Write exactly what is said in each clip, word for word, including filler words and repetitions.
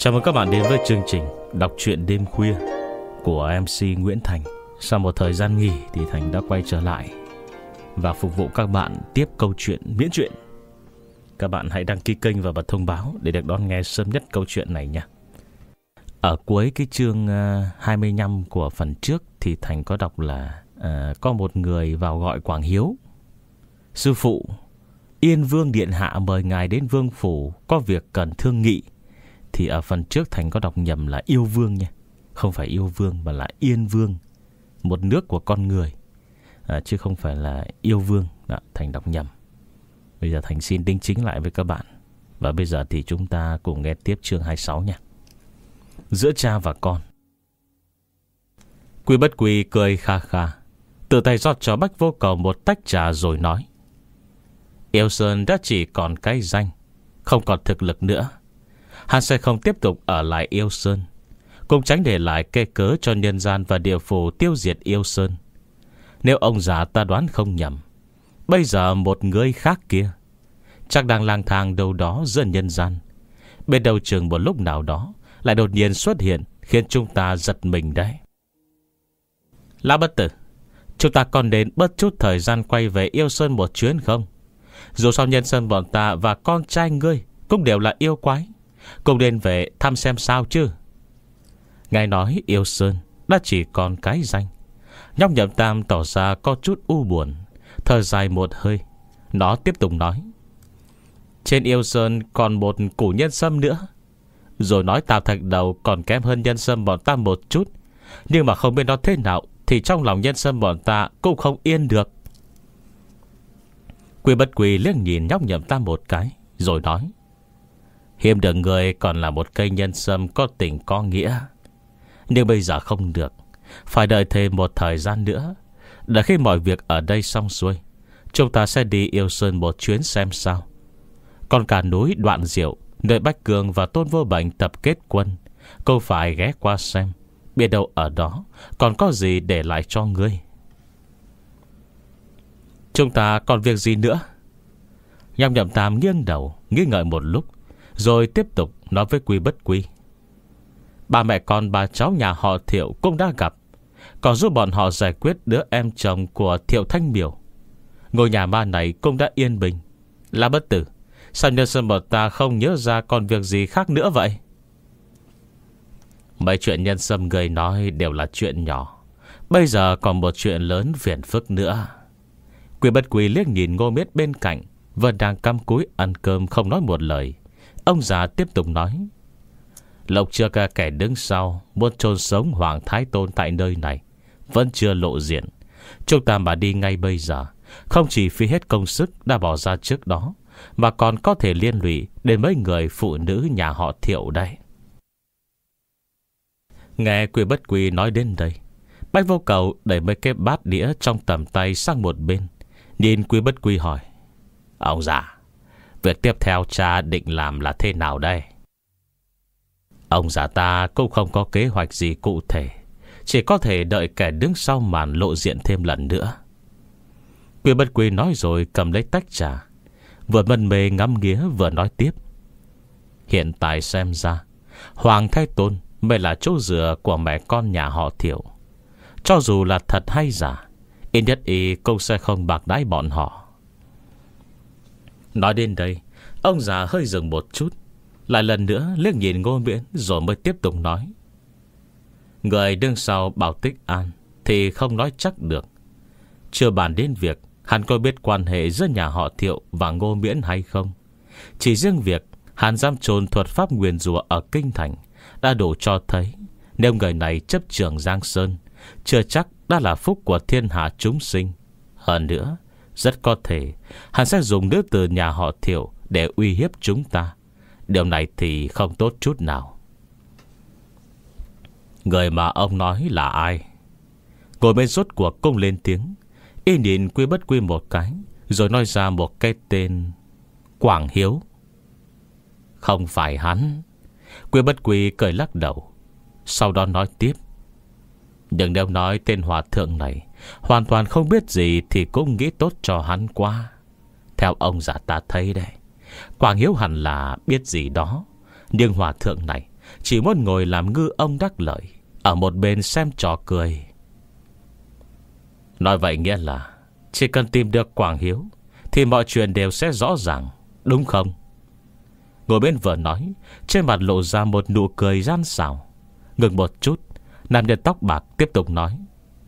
Chào mừng các bạn đến với chương trình đọc truyện đêm khuya của em xê Nguyễn Thành. Sau một thời gian nghỉ thì Thành đã quay trở lại và phục vụ các bạn tiếp câu chuyện miễn truyện. Các bạn hãy đăng ký kênh và bật thông báo để được đón nghe sớm nhất câu chuyện này nha. Ở cuối cái chương hai mươi lăm của phần trước thì Thành có đọc là uh, có một người vào gọi Quảng Hiếu: sư phụ, Yên Vương điện hạ mời ngài đến vương phủ, có việc cần thương nghị. Thì ở phần trước Thành có đọc nhầm là Yêu Vương nha. Không phải Yêu Vương mà là Yên Vương, một nước của con người, à, chứ không phải là Yêu Vương. Đó, Thành đọc nhầm. Bây giờ Thành xin đính chính lại với các bạn. Và bây giờ thì chúng ta cùng nghe tiếp chương hai mươi sáu nha. Giữa cha và con. Quy Bất Quy cười kha kha, tự tay rót cho Bách Vô Cầu một tách trà rồi nói: Yêu Sơn đã chỉ còn cái danh, không còn thực lực nữa. Hắn sẽ không tiếp tục ở lại Yêu Sơn, cũng tránh để lại kê cớ cho nhân gian và địa phủ tiêu diệt Yêu Sơn. Nếu ông già ta đoán không nhầm, bây giờ một người khác kia chắc đang lang thang đâu đó giữa nhân gian. Bên đầu chừng một lúc nào đó lại đột nhiên xuất hiện, khiến chúng ta giật mình đấy. Lão bất tử, chúng ta còn đến bớt chút thời gian quay về Yêu Sơn một chuyến không? Dù sao nhân sơn bọn ta và con trai ngươi cũng đều là yêu quái, cùng đến về thăm xem sao chứ. Ngài nói Yêu Sơn đã chỉ còn cái danh. Nhóc Nhậm Tam tỏ ra có chút u buồn, thở dài một hơi. Nó tiếp tục nói: trên Yêu Sơn còn một củ nhân sâm nữa. Rồi nói Tào Thạch Đầu còn kém hơn nhân sâm bọn ta một chút, nhưng mà không biết nó thế nào thì trong lòng nhân sâm bọn ta cũng không yên được. Quy Bất Quy liếc nhìn nhóc Nhậm Tam một cái rồi nói: hiếm được người còn là một cây nhân sâm có tình có nghĩa. Nhưng bây giờ không được, phải đợi thêm một thời gian nữa. Để khi mọi việc ở đây xong xuôi, chúng ta sẽ đi Yêu Sơn một chuyến xem sao. Còn cả núi Đoạn Diệu, nơi Bách Cường và Tôn Vô Bệnh tập kết quân, cô phải ghé qua xem, biết đâu ở đó còn có gì để lại cho ngươi. Chúng ta còn việc gì nữa? Nhóc Nhậm Tam nghiêng đầu nghĩ ngợi một lúc, rồi tiếp tục nói với Quy Bất Quy: ba mẹ con bà cháu nhà họ Thiệu cũng đã gặp, còn giúp bọn họ giải quyết đứa em chồng của Thiệu Thanh Miểu. Ngôi nhà ma này cũng đã yên bình. Là bất tử, sao nhân sơn bọn ta không nhớ ra còn việc gì khác nữa vậy? Mấy chuyện nhân sâm người nói đều là chuyện nhỏ, bây giờ còn một chuyện lớn phiền phức nữa. Quy Bất Quy liếc nhìn Ngô Miết bên cạnh, vẫn đang cắm cúi ăn cơm không nói một lời. Ông già tiếp tục nói: lộc chưa cả kẻ đứng sau muốn chôn sống Hoàng Thái Tôn tại nơi này vẫn chưa lộ diện. Chúng ta mà đi ngay bây giờ, không chỉ phí hết công sức đã bỏ ra trước đó, mà còn có thể liên lụy đến mấy người phụ nữ nhà họ Thiệu đây. Nghe Quy Bất Quy nói đến đây, Bách Vô Cầu đẩy mấy cái bát đĩa trong tầm tay sang một bên, nhìn Quy Bất Quy hỏi: ông già, việc tiếp theo cha định làm là thế nào đây? Ông già ta cũng không có kế hoạch gì cụ thể, chỉ có thể đợi kẻ đứng sau màn lộ diện thêm lần nữa. Quy Bất Quy nói rồi cầm lấy tách trà, vừa mân mê ngắm nghía vừa nói tiếp: hiện tại xem ra Hoàng Thái Tôn mới là chỗ dựa của mẹ con nhà họ Thiệu. Cho dù là thật hay giả, ít nhất y cũng sẽ không bạc đãi bọn họ. Nói đến đây, ông già hơi dừng một chút, lại lần nữa liếc nhìn Ngô Miễn rồi mới tiếp tục nói: người đứng sau Bảo Tích An thì không nói chắc được. Chưa bàn đến việc hắn có biết quan hệ giữa nhà họ Thiệu và Ngô Miễn hay không. Chỉ riêng việc hắn dám trồn thuật pháp nguyền rủa ở Kinh Thành đã đủ cho thấy, nếu người này chấp trưởng Giang Sơn, chưa chắc đã là phúc của thiên hạ chúng sinh. Hơn nữa, rất có thể hắn sẽ dùng nữ từ nhà họ Thiệu để uy hiếp chúng ta. Điều này thì không tốt chút nào. Người mà ông nói là ai? Ngồi bên rốt cuộc cũng lên tiếng. Y nhìn Quy Bất Quy một cái, rồi nói ra một cái tên: Quảng Hiếu. Không phải hắn. Quy Bất Quy cười lắc đầu, sau đó nói tiếp: nhưng nếu nói tên hòa thượng này hoàn toàn không biết gì thì cũng nghĩ tốt cho hắn quá. Theo ông già ta thấy đây, Quảng Hiếu hẳn là biết gì đó, nhưng hòa thượng này chỉ muốn ngồi làm ngư ông đắc lợi, ở một bên xem trò cười. Nói vậy nghĩa là chỉ cần tìm được Quảng Hiếu thì mọi chuyện đều sẽ rõ ràng, đúng không? Ngồi bên vừa nói, trên mặt lộ ra một nụ cười gian xảo. Ngừng một chút, nam nhân tóc bạc tiếp tục nói: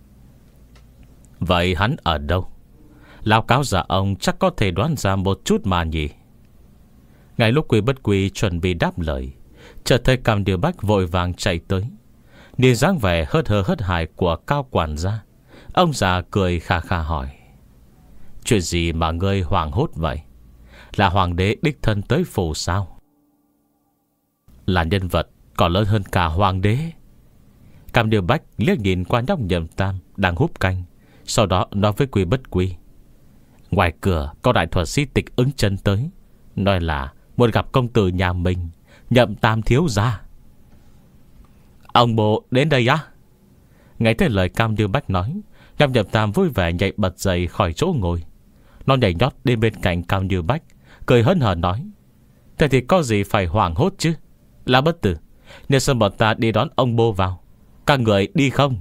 vậy hắn ở đâu? Lão cáo giả ông chắc có thể đoán ra một chút mà nhỉ? Ngay lúc Quý Bất Quy chuẩn bị đáp lời, chợt thấy Cam Điều Bách vội vàng chạy tới. Nhìn dáng vẻ hớt hơ hớt hải của Cao quản gia, ông già cười khà khà hỏi: chuyện gì mà ngươi hoảng hốt vậy? Là hoàng đế đích thân tới phủ sao? Là nhân vật còn lớn hơn cả hoàng đế. Cam Điều Bách liếc nhìn qua nhóc Nhậm Tam đang húp canh, sau đó nói với Quý Bất Quy: ngoài cửa có đại thuật sĩ Tịch Ứng Chân tới, nói là muốn gặp công tử nhà mình, Nhậm Tam thiếu gia. Ông bộ đến đây á? Nghe thấy lời Cam Điều Bách nói, nhóc Nhậm Tam vui vẻ nhảy bật dậy khỏi chỗ ngồi. Nó nhảy nhót đến bên cạnh Cam Điều Bách, cười hớn hở nói: thế thì có gì phải hoảng hốt chứ? Là bất tử, nếu sân bọn ta đi đón ông bô vào, các người đi không?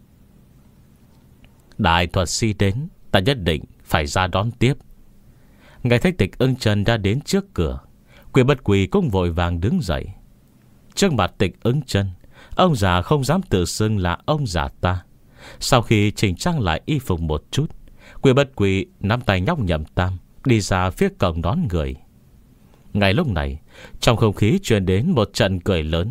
Đại thuật sĩ đến, ta nhất định phải ra đón tiếp. Nghe thấy Tịch Ưng Chân đã đến trước cửa, Quý Bất Quy cũng vội vàng đứng dậy. Trước mặt Tịch Ưng Chân, ông già không dám tự xưng là ông già ta. Sau khi chỉnh trang lại y phục một chút, Quý Bất Quy nắm tay nhóc Nhậm Tam đi ra phía cổng đón người. Ngay lúc này, trong không khí truyền đến một trận cười lớn.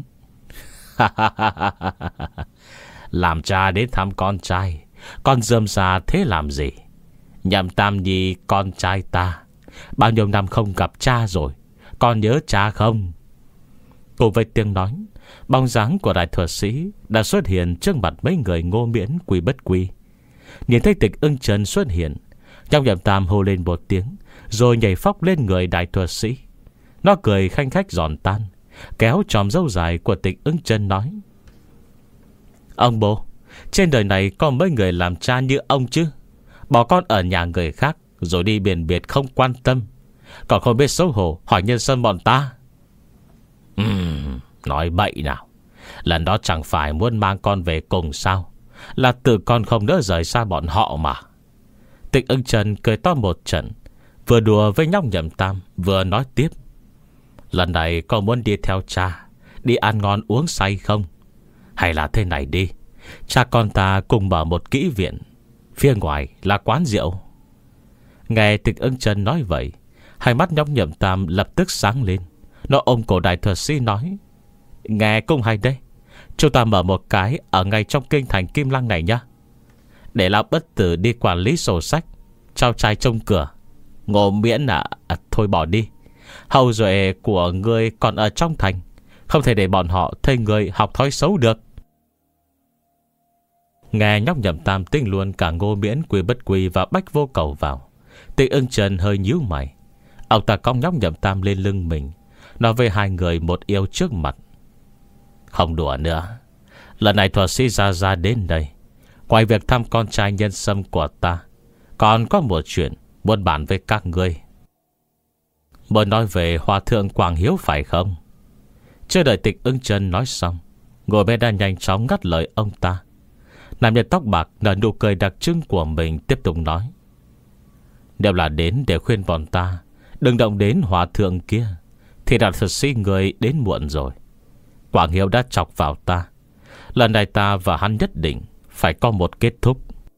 Làm cha đến thăm con trai, con rơm xa thế làm gì? Nhậm Tam Nhi con trai ta, bao nhiêu năm không gặp cha rồi, con nhớ cha không? Cùng với tiếng nói, bóng dáng của đại thuật sĩ đã xuất hiện trước mặt mấy người Ngô Miễn, Quý Bất Quy. Nhìn thấy Tịch Ưng Chân xuất hiện, nhóc Nhậm Tam hô lên một tiếng, rồi nhảy phóc lên người đại thuật sĩ. Nó cười khanh khách giòn tan, kéo chòm râu dài của Tịch Ưng Chân nói: ông bố, trên đời này có mấy người làm cha như ông chứ? Bỏ con ở nhà người khác rồi đi biển biệt không quan tâm, còn không biết xấu hổ hỏi nhân sân bọn ta. Ừm, nói bậy nào. Lần đó chẳng phải muốn mang con về cùng sao? Là tự con không nỡ rời xa bọn họ mà. Tịch Ưng Chân cười to một trận, vừa đùa với nhóc Nhậm Tam, vừa nói tiếp: lần này con muốn đi theo cha, đi ăn ngon uống say không? Hay là thế này đi, cha con ta cùng mở một kỹ viện, phía ngoài là quán rượu. Nghe Tịch Ưng Chân nói vậy, hai mắt nhóc Nhậm Tam lập tức sáng lên. Nó ôm cổ đại thuật sĩ nói: nghe cũng hay đấy, chúng ta mở một cái ở ngay trong kinh thành Kim Lăng này nhá, để lão bất tử đi quản lý sổ sách, trao trai trông cửa. Ngô Miễn à, à thôi bỏ đi, hầu duệ của ngươi còn ở trong thành, không thể để bọn họ thấy người học thói xấu được. Nghe nhóc Nhậm Tam tinh luôn cả Ngô Miễn, Quý Bất Quy và Bách Vô Cầu vào, Tịch Ưng Chân hơi nhíu mày. Ông ta cong nhóc Nhậm Tam lên lưng mình, nói với hai người một yêu trước mặt: không đùa nữa, lần này thuật sĩ Gia Gia đến đây, ngoài việc thăm con trai nhân sâm của ta, còn có một chuyện muốn bàn với các ngươi. Muốn nói về Hòa Thượng Quảng Hiếu phải không? Chưa đợi Tịch Ưng Chân nói xong, ngồi bên đã nhanh chóng ngắt lời ông ta. Nam nhân tóc bạc nở nụ cười đặc trưng của mình, tiếp tục nói: nếu là đến để khuyên bọn ta đừng động đến Hòa Thượng kia, thì đại thuật sĩ người đến muộn rồi. Quảng Hiếu đã chọc vào ta, lần này ta và hắn nhất định phải có một kết thúc.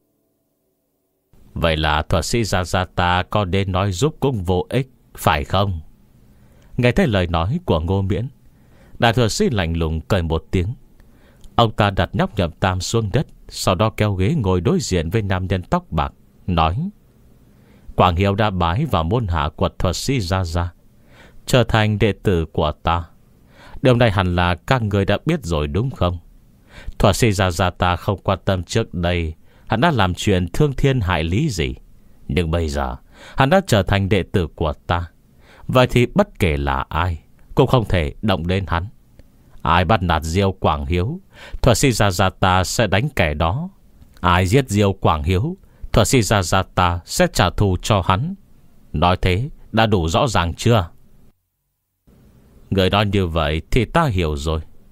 Vậy là thuật sĩ Gia Gia ta có đến nói giúp cũng vô ích, phải không? Nghe thấy lời nói của Ngô Miễn, đại thuật sĩ lạnh lùng cười một tiếng. Ông ta đặt nhóc Nhậm Tam xuống đất, sau đó kéo ghế ngồi đối diện với nam nhân tóc bạc, nói: Quảng Hiếu đã bái vào môn hạ của thuật sĩ Gia Gia, trở thành đệ tử của ta. Điều này hẳn là các người đã biết rồi đúng không? Thuật sĩ Gia Gia ta không quan tâm trước đây hắn đã làm chuyện thương thiên hại lý gì, nhưng bây giờ hắn đã trở thành đệ tử của ta. Vậy thì bất kể là ai cũng không thể động đến hắn. Ai bắt nạt Diêu Quảng Hiếu, thuật sĩ Gia Gia ta sẽ đánh kẻ đó. Ai giết Diêu Quảng Hiếu, thuật sĩ Gia Gia ta sẽ trả thù cho hắn. Nói thế đã đủ rõ ràng chưa? Người nói như vậy thì ta hiểu rồi.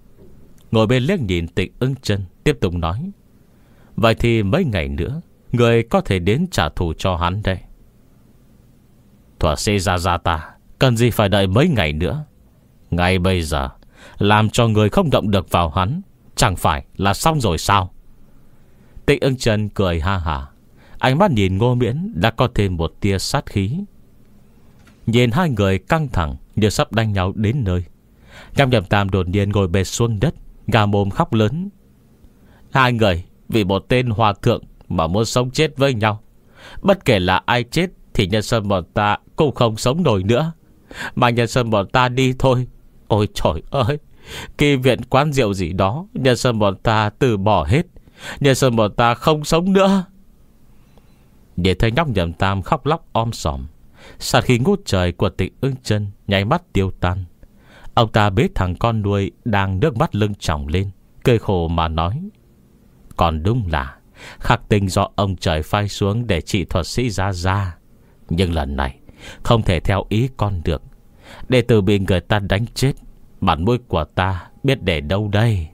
ngồi bên liếc nhìn Tịch Ưng Chân, tiếp tục nói: vậy thì mấy ngày nữa người có thể đến trả thù cho hắn đây. Thuật sĩ Gia Gia ta cần gì phải đợi mấy ngày nữa. Ngay bây giờ làm cho người không động được vào hắn, chẳng phải là xong rồi sao? Tịch Ưng Chân cười ha hả, ánh mắt nhìn Ngô Miễn đã có thêm một tia sát khí. Nhìn hai người căng thẳng như sắp đánh nhau đến nơi, Nhâm Nhậm Tam đột nhiên ngồi bệt xuống đất, gà mồm khóc lớn: hai người vì một tên hòa thượng mà muốn sống chết với nhau. Bất kể là ai chết thì nhân sơn bọn ta cũng không sống nổi nữa. Mà nhân sơn bọn ta đi thôi. Ôi trời ơi, kỳ viện quán rượu gì đó nhân sơn bọn ta từ bỏ hết. Nhân sơn bọn ta không sống nữa. Để thấy nhóc Nhậm Tam khóc lóc om sòm, sát khí ngút trời của Tịch Ưng Chân nháy mắt tiêu tan. Ông ta bế thằng con nuôi đang nước mắt lưng tròng lên, cười khổ mà nói: còn đúng là khắc tinh do ông trời phai xuống để trị thuật sĩ Gia Gia. Nhưng lần này không thể theo ý con được. Đệ tử bị người ta đánh chết, mặt mũi của ta biết để đâu đây.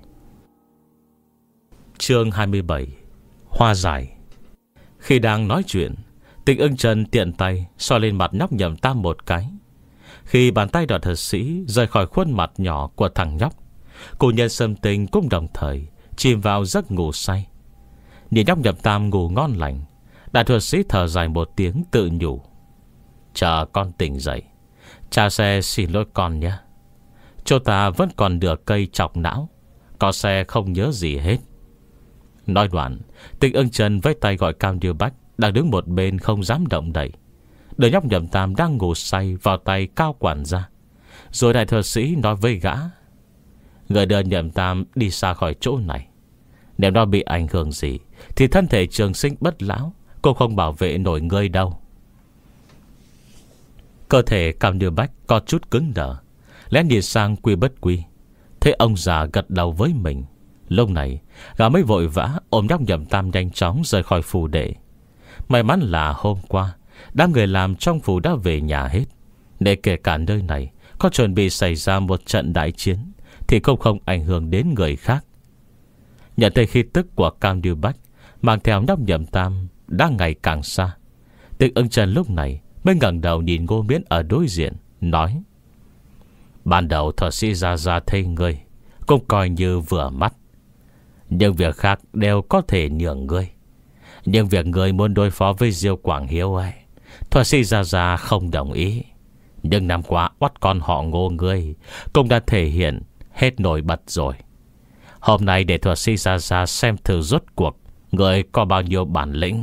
Chương hai mươi bảy. Hoa giải. Khi đang nói chuyện, Tịch Ưng Chân tiện tay xoa lên mặt nhóc Nhậm Tam một cái. Khi bàn tay đoạt thuật sĩ rời khỏi khuôn mặt nhỏ của thằng nhóc, cô nhân Sâm Tinh cũng đồng thời chìm vào giấc ngủ say. Nhìn nhóc Nhậm Tam ngủ ngon lành, đại thuật sĩ thở dài một tiếng tự nhủ: chờ con tỉnh dậy, cha sẽ xin lỗi con nhé. Chỗ ta vẫn còn nửa cây chọc não, có xe không nhớ gì hết. Nói đoạn, Tịch Ưng Chân với tay gọi Cao Như Bách đang đứng một bên không dám động đậy, đưa nhóc Nhậm Tam đang ngủ say vào tay Cao quản gia. Rồi đại thuật sĩ nói với gã: người đưa Nhậm Tam đi xa khỏi chỗ này. Nếu nó bị ảnh hưởng gì thì thân thể trường sinh bất lão cũng không bảo vệ nổi ngươi đâu. Cơ thể Cao Như Bách có chút cứng đờ, lén nhìn sang Quy Bất Quy, thấy ông già gật đầu với mình. Lúc này gã mới vội vã ôm nhóc Nhậm Tam nhanh chóng rời khỏi phủ đệ. May mắn là hôm qua đám người làm trong phủ đã về nhà hết, để kể cả nơi này có chuẩn bị xảy ra một trận đại chiến thì cũng không ảnh hưởng đến người khác. Nhận thấy khí tức của Cao Như Bách mang theo nhóc Nhậm Tam đang ngày càng xa, Tịch Ưng Chân lúc này mới ngẩng đầu nhìn Ngô Miễn ở đối diện, nói: ban đầu thuật sĩ Gia Gia thấy ngươi cũng coi như vừa mắt, nhưng việc khác đều có thể nhường ngươi. Nhưng việc ngươi muốn đối phó với Diêu Quảng Hiếu ấy, thuật sĩ Gia Gia không đồng ý. Nhưng năm qua oắt con họ Ngô ngươi cũng đã thể hiện hết nổi bật rồi. Hôm nay để thuật sĩ Gia Gia xem thử rốt cuộc người có bao nhiêu bản lĩnh.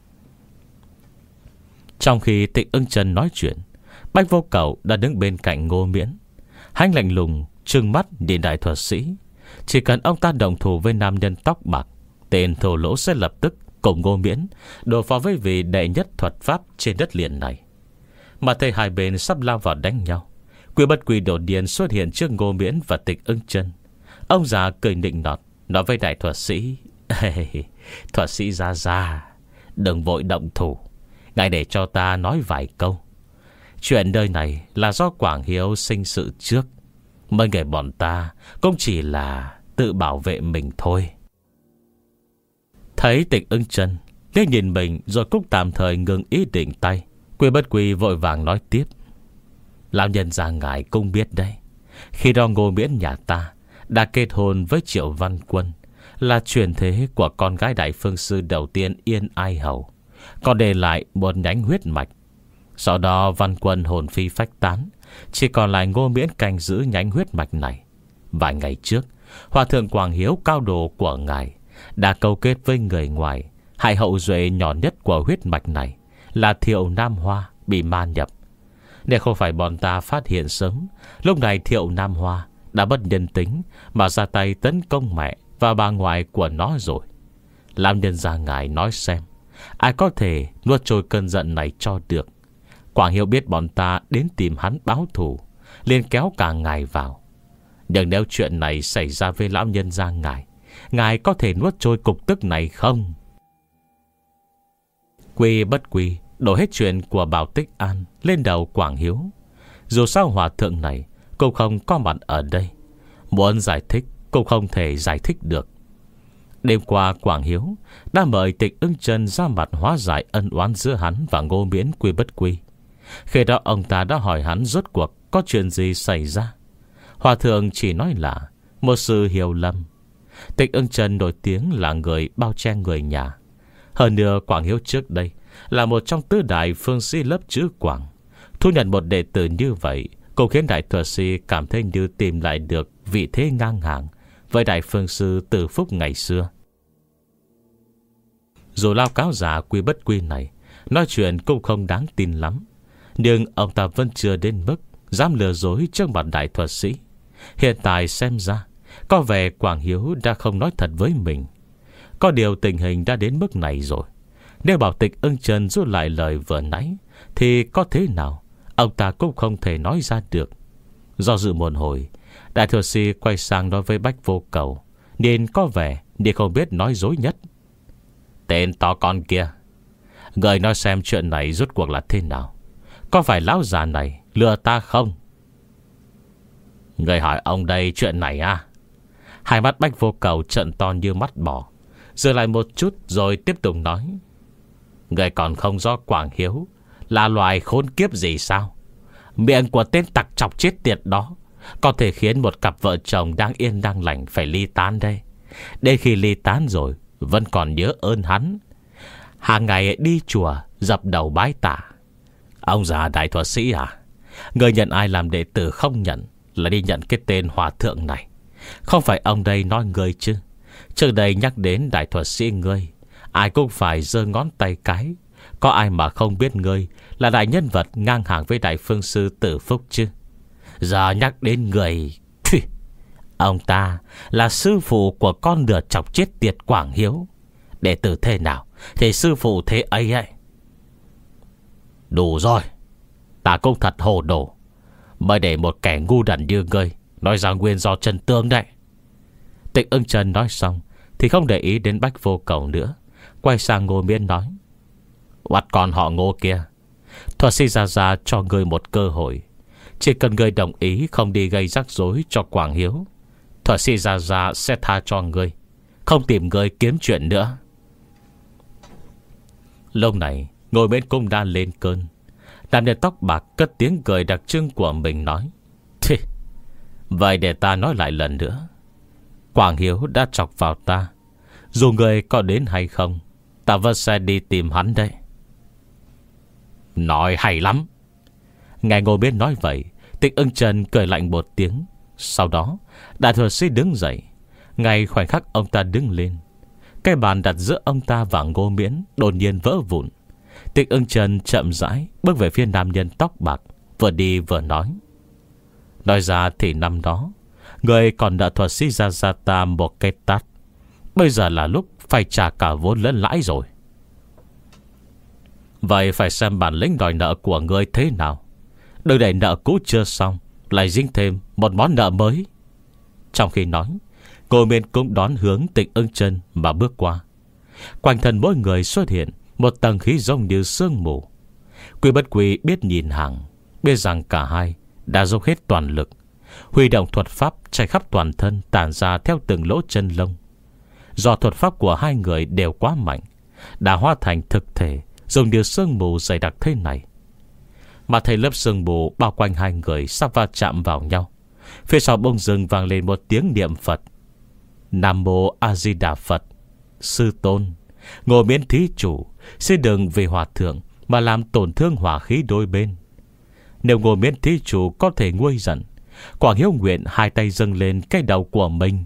Trong khi Tịch Ưng Chân nói chuyện, Bách Vô Cầu đã đứng bên cạnh Ngô Miễn. Hắn lạnh lùng trừng mắt nhìn đại thuật sĩ. Chỉ cần ông ta đồng thủ với nam nhân tóc bạc, tên thổ lỗ sẽ lập tức cùng Ngô Miễn đối phó với vị đệ nhất thuật pháp trên đất liền này. Mà thấy hai bên sắp lao vào đánh nhau, Quy Bất Quy đột nhiên xuất hiện trước Ngô Miễn và Tịch Ưng Chân. Ông già cười nịnh nọt nói với đại thuật sĩ: thuật sĩ Gia Gia, đừng vội động thủ, ngài để cho ta nói vài câu. Chuyện nơi này là do Quảng Hiếu sinh sự trước, mấy người bọn ta cũng chỉ là tự bảo vệ mình thôi. Thấy Tịch Ưng Chân liếc nhìn mình rồi cũng tạm thời ngừng ý định tay, Quy Bất Quy vội vàng nói tiếp: lão nhân gia ngài cũng biết đấy, khi đó Ngô Miễn nhà ta đã kết hôn với Triệu Văn Quân, là truyền thế của con gái đại phương sư đầu tiên Yên Ai Hầu, còn để lại một nhánh huyết mạch. Sau đó Văn Quân hồn phi phách tán, chỉ còn lại Ngô Miễn canh giữ nhánh huyết mạch này. Vài ngày trước, Hòa thượng Quảng Hiếu cao đồ của ngài đã câu kết với người ngoài, hại hậu duệ nhỏ nhất của huyết mạch này là Thiệu Nam Hoa bị ma nhập. Nếu không phải bọn ta phát hiện sớm, lúc này Thiệu Nam Hoa đã bất nhân tính mà ra tay tấn công mẹ và bà ngoại của nó rồi. Làm nhân gia ngài nói xem, ai có thể nuốt trôi cơn giận này cho được. Quảng Hiếu biết bọn ta đến tìm hắn báo thù, liền kéo cả ngài vào. Nhưng nếu chuyện này xảy ra với lão nhân gia ngài, ngài có thể nuốt trôi cục tức này không? Quy Bất Quy đổ hết chuyện của Bảo Tích An lên đầu Quảng Hiếu. Dù sao hòa thượng này cũng không có mặt ở đây, muốn giải thích cũng không thể giải thích được. Đêm qua Quảng Hiếu đã mời Tịch Ưng Chân ra mặt hóa giải ân oán giữa hắn và Ngô Miễn quy bất quy. Khi đó ông ta đã hỏi hắn rốt cuộc có chuyện gì xảy ra. Hòa thượng chỉ nói là một sự hiểu lầm. Tịch Ưng Chân nổi tiếng là người bao che người nhà. Hơn nữa Quảng Hiếu trước đây là một trong tứ đại phương sĩ lớp chữ Quảng. Thu nhận một đệ tử như vậy cũng khiến đại thuật sĩ cảm thấy như tìm lại được vị thế ngang hàng với đại phương sư Từ Phúc ngày xưa. Dù lao cáo giả quy bất quy này nói chuyện cũng không đáng tin lắm, nhưng ông ta vẫn chưa đến mức dám lừa dối trước mặt đại thuật sĩ. Hiện tại xem ra có vẻ Quảng Hiếu đã không nói thật với mình. Có điều tình hình đã đến mức này rồi. Nếu bảo Tịch Ưng Chân rút lại lời vừa nãy thì có thế nào ông ta cũng không thể nói ra được. Do dự một hồi, đại thuật sĩ quay sang nói với Bách Vô Cầu, nên có vẻ như không biết nói dối nhất. Tên to con kia, người nói xem chuyện này rốt cuộc là thế nào. Có phải lão già này lừa ta không? Người hỏi ông đây chuyện này à? Hai mắt Bách Vô Cầu trợn to như mắt bò, dừng lại một chút rồi tiếp tục nói. Người còn không rõ Quảng Hiếu là loài khốn kiếp gì sao? Miệng của tên tặc chọc chết tiệt đó có thể khiến một cặp vợ chồng đang yên đang lành phải ly tán đây. Đến khi ly tán rồi vẫn còn nhớ ơn hắn, hàng ngày đi chùa dập đầu bái tạ. Ông già đại thuật sĩ à, người nhận ai làm đệ tử không nhận là đi nhận cái tên hòa thượng này. Không phải ông đây nói người chứ? Trước đây nhắc đến đại thuật sĩ ngươi, ai cũng phải giơ ngón tay cái. Có ai mà không biết ngươi là đại nhân vật ngang hàng với đại phương sư Tử Phúc chứ? Giờ nhắc đến người, ông ta là sư phụ của con lừa chọc chết tiệt Quảng Hiếu. Đệ tử thế nào thì sư phụ thế ấy ấy. Đủ rồi, ta cũng thật hồ đồ mới để một kẻ ngu đần như ngươi nói ra nguyên do chân tương đấy. Tịch Ưng Chân nói xong thì không để ý đến Bách Vô Cầu nữa, quay sang Ngô Miễn nói. Bắt con họ Ngô kia, thuật sĩ ra ra cho ngươi một cơ hội. Chỉ cần ngươi đồng ý không đi gây rắc rối cho Quảng Hiếu, thuật sĩ ra ra sẽ tha cho ngươi, không tìm ngươi kiếm chuyện nữa. Lúc này Ngô Miễn cũng đã lên cơn. Nam nhân tóc bạc cất tiếng cười đặc trưng của mình nói. Thì, vậy để ta nói lại lần nữa. Quảng Hiếu đã chọc vào ta, dù người có đến hay không, ta vẫn sẽ đi tìm hắn đấy. Nói hay lắm. Nghe Ngô Miễn nói vậy, Tịch Ưng Chân cười lạnh một tiếng. Sau đó đại thuật sĩ đứng dậy. Ngay khoảnh khắc ông ta đứng lên, cái bàn đặt giữa ông ta và Ngô Miễn đột nhiên vỡ vụn. Tịch Ưng Chân chậm rãi bước về phía nam nhân tóc bạc, vừa đi vừa nói. Nói ra thì năm đó người còn đã thuật sĩ ra ra ta một cái tát. Bây giờ là lúc phải trả cả vốn lẫn lãi rồi. Vậy phải xem bản lĩnh đòi nợ của người thế nào. Đừng để nợ cũ chưa xong lại dính thêm một món nợ mới. Trong khi nói, Ngô Miễn cũng đón hướng Tịch Ưng Chân mà bước qua. Quanh thân mỗi người xuất hiện một tầng khí giống như sương mù. Quy bất quy biết nhìn hàng, biết rằng cả hai đã dốc hết toàn lực, huy động thuật pháp chạy khắp toàn thân, tản ra theo từng lỗ chân lông. Do thuật pháp của hai người đều quá mạnh, đã hóa thành thực thể dùng như sương mù dày đặc thế này. Mà thấy lớp sương mù bao quanh hai người sắp va chạm vào nhau, phía sau bỗng dưng vang lên một tiếng niệm Phật. Nam Mô A Di Đà Phật. Sư tôn, Ngô Miễn thí chủ, xin đừng vì hòa thượng mà làm tổn thương hỏa khí đôi bên. Nếu Ngô Miễn thí chủ có thể nguôi giận, Quảng Hiếu nguyện hai tay dâng lên cái đầu của mình.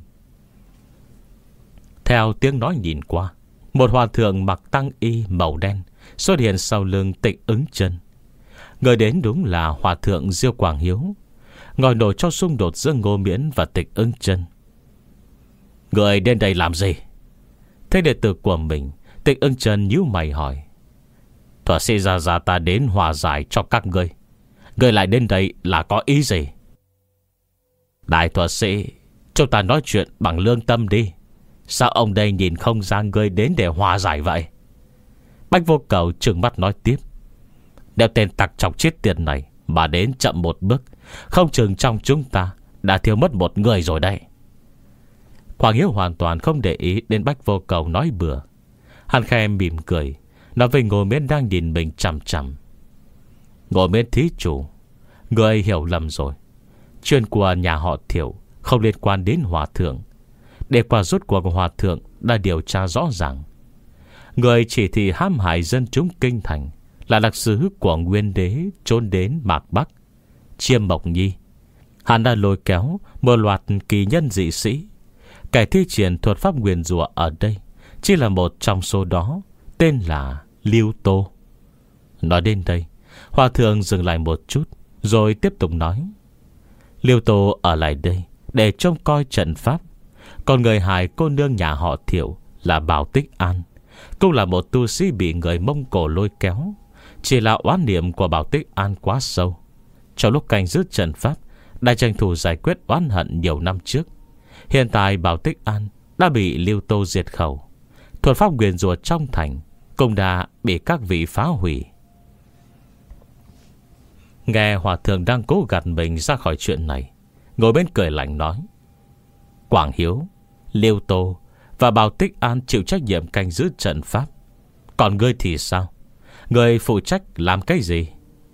Theo tiếng nói nhìn qua, một hòa thượng mặc tăng y màu đen xuất hiện sau lưng Tịch Ứng Chân. Người đến đúng là hòa thượng Diêu Quảng Hiếu, ngòi nổi cho xung đột giữa Ngô Miễn và Tịch Ứng Chân. Người đến đây làm gì? Thấy đệ tử của mình, Tịch Ứng Chân nhíu mày hỏi. Thuật sĩ ra ra ta đến hòa giải cho các ngươi, ngươi lại đến đây là có ý gì? Đại thuật sĩ, chúng ta nói chuyện bằng lương tâm đi. Sao ông đây nhìn không ra ngươi đến để hòa giải vậy? Bách Vô Cầu trừng mắt nói tiếp. Nếu tên tặc chọc chết tiền này mà đến chậm một bước, không chừng trong chúng ta đã thiếu mất một người rồi đây. Quảng Hiếu hoàn toàn không để ý đến Bách Vô Cầu nói bừa. Hắn khẽ mỉm cười, nói với Ngô Miễn đang nhìn mình chằm chằm: Ngô Miễn thí chủ, người hiểu lầm rồi. Chuyện của nhà họ Thiệu không liên quan đến hòa thượng. Để quả rốt cuộc hòa thượng đã điều tra rõ ràng. Người chỉ thị hãm hại dân chúng kinh thành là đặc sứ của Nguyên Đế trốn đến Mạc Bắc, Chiêm Mộc Nhi. Hắn đã lôi kéo một loạt kỳ nhân dị sĩ. Kẻ thi triển thuật pháp nguyền rủa ở đây chỉ là một trong số đó, tên là Lưu Tô. Nói đến đây, hòa thượng dừng lại một chút, rồi tiếp tục nói: Lưu Tô ở lại đây để trông coi trận pháp. Còn người hại cô nương nhà họ Thiệu là Bảo Tích An, cũng là một tu sĩ bị người Mông Cổ lôi kéo. Chỉ là oán niệm của Bảo Tích An quá sâu. Trong lúc canh giữ trận pháp, đã tranh thủ giải quyết oán hận nhiều năm trước. Hiện tại Bảo Tích An đã bị Lưu Tô diệt khẩu. Thuật pháp nguyền rủa trong thành cũng đã bị các vị phá hủy. Nghe hòa thượng đang cố gạt mình ra khỏi chuyện này, ngồi bên cười lạnh nói: Quảng Hiếu, Lưu Tô và Bảo Tích An chịu trách nhiệm canh giữ trận pháp. Còn ngươi thì sao? Ngươi phụ trách làm cái gì?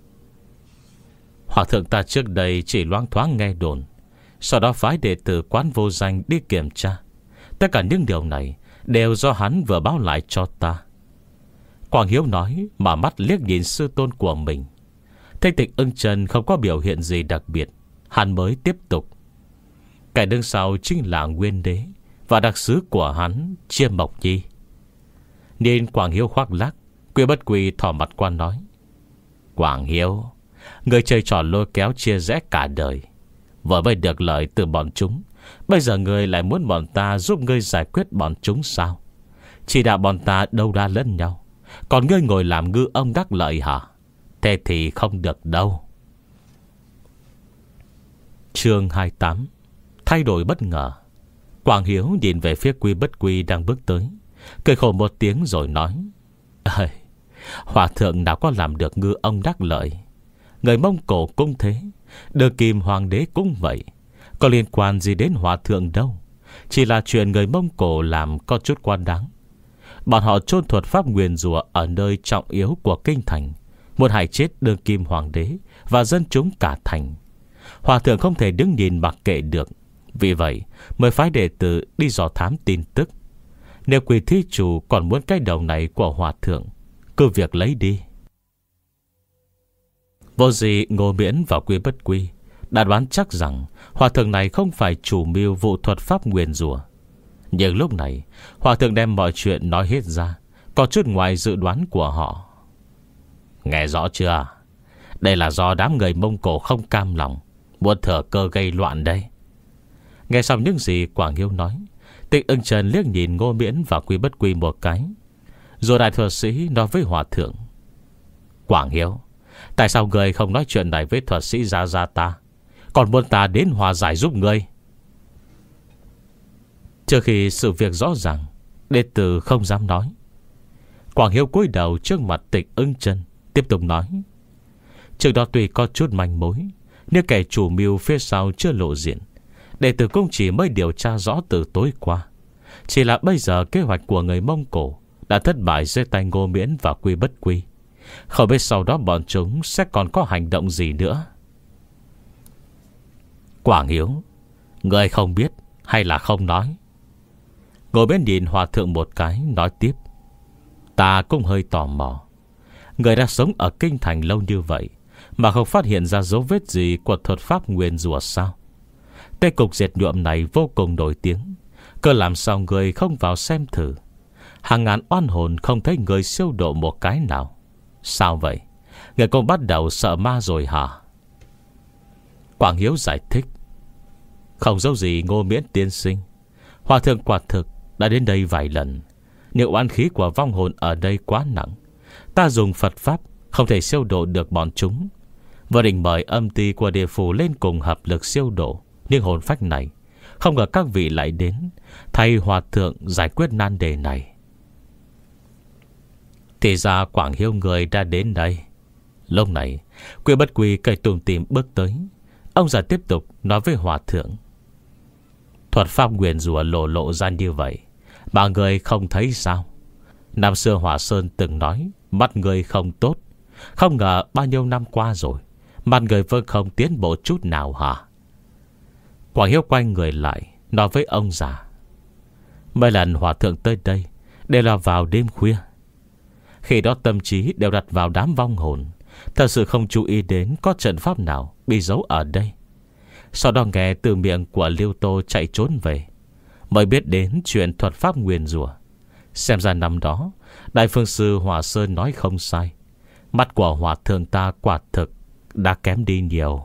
Hòa thượng ta trước đây chỉ loáng thoáng nghe đồn, sau đó phái đệ tử Quán Vô Danh đi kiểm tra. Tất cả những điều này đều do hắn vừa báo lại cho ta. Quảng Hiếu nói mà mắt liếc nhìn sư tôn của mình. Thấy Tịch Ưng Trần không có biểu hiện gì đặc biệt, hắn mới tiếp tục: Kẻ đứng sau chính là Nguyên Đế và đặc sứ của hắn, Chiêm Mộc Nhi. Nên Quảng Hiếu khoác lác, Quy Bất Quy thỏ mặt qua nói: Quảng Hiếu, người chơi trò lôi kéo chia rẽ cả đời, vừa mới được lợi từ bọn chúng, bây giờ người lại muốn bọn ta giúp ngươi giải quyết bọn chúng sao? Chỉ đạo bọn ta đâu ra lẫn nhau, còn ngươi ngồi làm ngư ông đắc lợi hả? Thế thì không được đâu. Chương hai mươi tám: Thay đổi bất ngờ. Quảng Hiếu nhìn về phía Quy Bất Quy đang bước tới, cười khổ một tiếng rồi nói: Ơi, hòa thượng nào có làm được ngư ông đắc lợi. Người Mông Cổ cũng thế, Đưa Kim Hoàng đế cũng vậy. Có liên quan gì đến hòa thượng đâu. Chỉ là chuyện người Mông Cổ làm có chút quá đáng. Bọn họ chôn thuật pháp nguyền rủa ở nơi trọng yếu của kinh thành, muốn hại chết Đương Kim Hoàng đế và dân chúng cả thành. Hòa thượng không thể đứng nhìn mặc kệ được, vì vậy mới phái đệ tử đi dò thám tin tức. Nếu quỷ thí chủ còn muốn cái đầu này của hòa thượng, cứ việc lấy đi. Vô gì Ngô Miễn và Quy Bất Quy đã đoán chắc rằng hòa thượng này không phải chủ mưu vụ thuật pháp nguyền rủa. Nhưng lúc này hòa thượng đem mọi chuyện nói hết ra, có chút ngoài dự đoán của họ. Nghe rõ chưa? Đây là do đám người Mông Cổ không cam lòng, muốn thừa cơ gây loạn đây. Nghe xong những gì Quảng Hiếu nói, Tịch Ưng Trần liếc nhìn Ngô Miễn và Quy Bất Quy một cái, rồi đại thuật sĩ nói với hòa thượng: Quảng Hiếu, tại sao người không nói chuyện này với thuật sĩ Gia Gia ta, còn muốn ta đến hòa giải giúp người? Trước khi sự việc rõ ràng, đệ tử không dám nói. Quảng Hiếu cúi đầu trước mặt Tịch Ưng Trần, tiếp tục nói: Trước đó tuy có chút manh mối, nhưng kẻ chủ mưu phía sau chưa lộ diện. Đệ tử cũng chỉ mới điều tra rõ từ tối qua. Chỉ là bây giờ kế hoạch của người Mông Cổ đã thất bại dưới tay Ngô Miễn và Quy Bất Quy. Không biết sau đó bọn chúng sẽ còn có hành động gì nữa. Quảng Hiếu, người không biết hay là không nói? Ngồi bên nhìn hòa thượng một cái, nói tiếp: Ta cũng hơi tò mò. Người đã sống ở kinh thành lâu như vậy mà không phát hiện ra dấu vết gì của thuật pháp nguyền rủa sao? Tên cục diệt nhuộm này vô cùng nổi tiếng, cơ làm sao người không vào xem thử? Hàng ngàn oan hồn không thấy người siêu độ một cái nào. Sao vậy? Người cũng bắt đầu sợ ma rồi hả? Quảng Hiếu giải thích: Không dấu gì Ngô Miễn tiên sinh, hòa thượng quả thực đã đến đây vài lần. Nếu oán khí của vong hồn ở đây quá nặng, ta dùng Phật pháp không thể siêu độ được bọn chúng. Vừa định mời âm ty của địa phủ lên cùng hợp lực siêu độ nhưng hồn phách này, không ngờ các vị lại đến thay hòa thượng giải quyết nan đề này. Thì ra Quảng Hiếu người đã đến đây. Lúc này Quy Bất Quy cây tùm tìm bước tới. Ông già tiếp tục nói với hòa thượng: Thuật pháp nguyền rủa lộ lộ ra như vậy mà người không thấy sao? Năm xưa Hỏa Sơn từng nói mắt người không tốt. Không ngờ bao nhiêu năm qua rồi mắt người vẫn không tiến bộ chút nào hả? Quảng Hiếu quay người lại nói với ông già: Mấy lần hòa thượng tới đây đều là vào đêm khuya. Khi đó tâm trí đều đặt vào đám vong hồn, thật sự không chú ý đến có trận pháp nào bị giấu ở đây. Sau đó nghe từ miệng của Liêu Tô chạy trốn về, mới biết đến chuyện thuật pháp nguyền rủa. Xem ra năm đó Đại Phương Sư Hòa Sơn nói không sai, mắt của hòa thượng ta quả thực đã kém đi nhiều.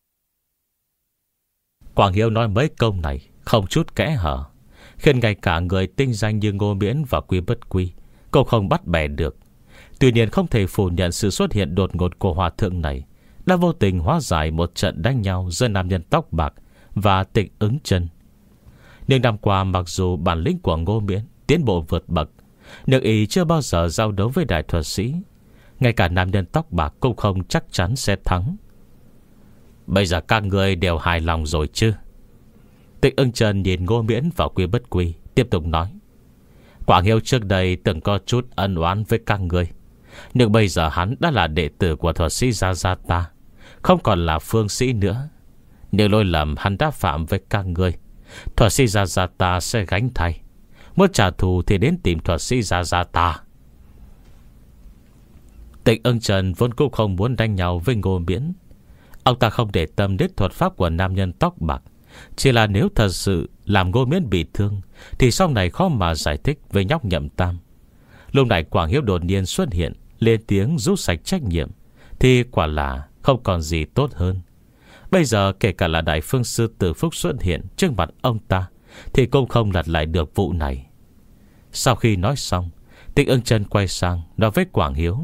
Quảng Hiếu nói mấy câu này không chút kẽ hở, khiến ngay cả người tinh danh như Ngô Miễn và Quy Bất Quy cũng không bắt bẻ được. Tuy nhiên không thể phủ nhận sự xuất hiện đột ngột của hòa thượng này đã vô tình hóa giải một trận đánh nhau giữa nam nhân tóc bạc và Tịch Ứng Chân. Nhưng năm qua mặc dù bản lĩnh của Ngô Miễn tiến bộ vượt bậc, nhưng y chưa bao giờ giao đấu với đại thuật sĩ. Ngay cả nam nhân tóc bạc cũng không chắc chắn sẽ thắng. Bây giờ các người đều hài lòng rồi chứ? Tịch Ưng Chân nhìn Ngô Miễn và Quy Bất Quy, tiếp tục nói: Quảng Hiếu trước đây từng có chút ân oán với các người, nhưng bây giờ hắn đã là đệ tử của thuật sĩ Gia Gia ta, không còn là phương sĩ nữa. Nhưng lỗi lầm hắn đã phạm với các người, thuật sĩ Gia Gia ta sẽ gánh thay. Muốn trả thù thì đến tìm thuật sĩ Gia Gia ta. Tịch Ưng Chân vốn cũng không muốn đánh nhau với Ngô Miễn. Ông ta không để tâm đến thuật pháp của nam nhân tóc bạc, chỉ là nếu thật sự làm Ngô Miễn bị thương thì sau này khó mà giải thích với nhóc Nhậm Tam. Lúc này Quảng Hiếu đột nhiên xuất hiện, lên tiếng rút sạch trách nhiệm, thì quả là không còn gì tốt hơn. Bây giờ kể cả là Đại Phương Sư Từ Phúc xuất hiện trước mặt ông ta thì cũng không lật lại được vụ này. Sau khi nói xong, Tịch Ưng Chân quay sang nói với Quảng Hiếu: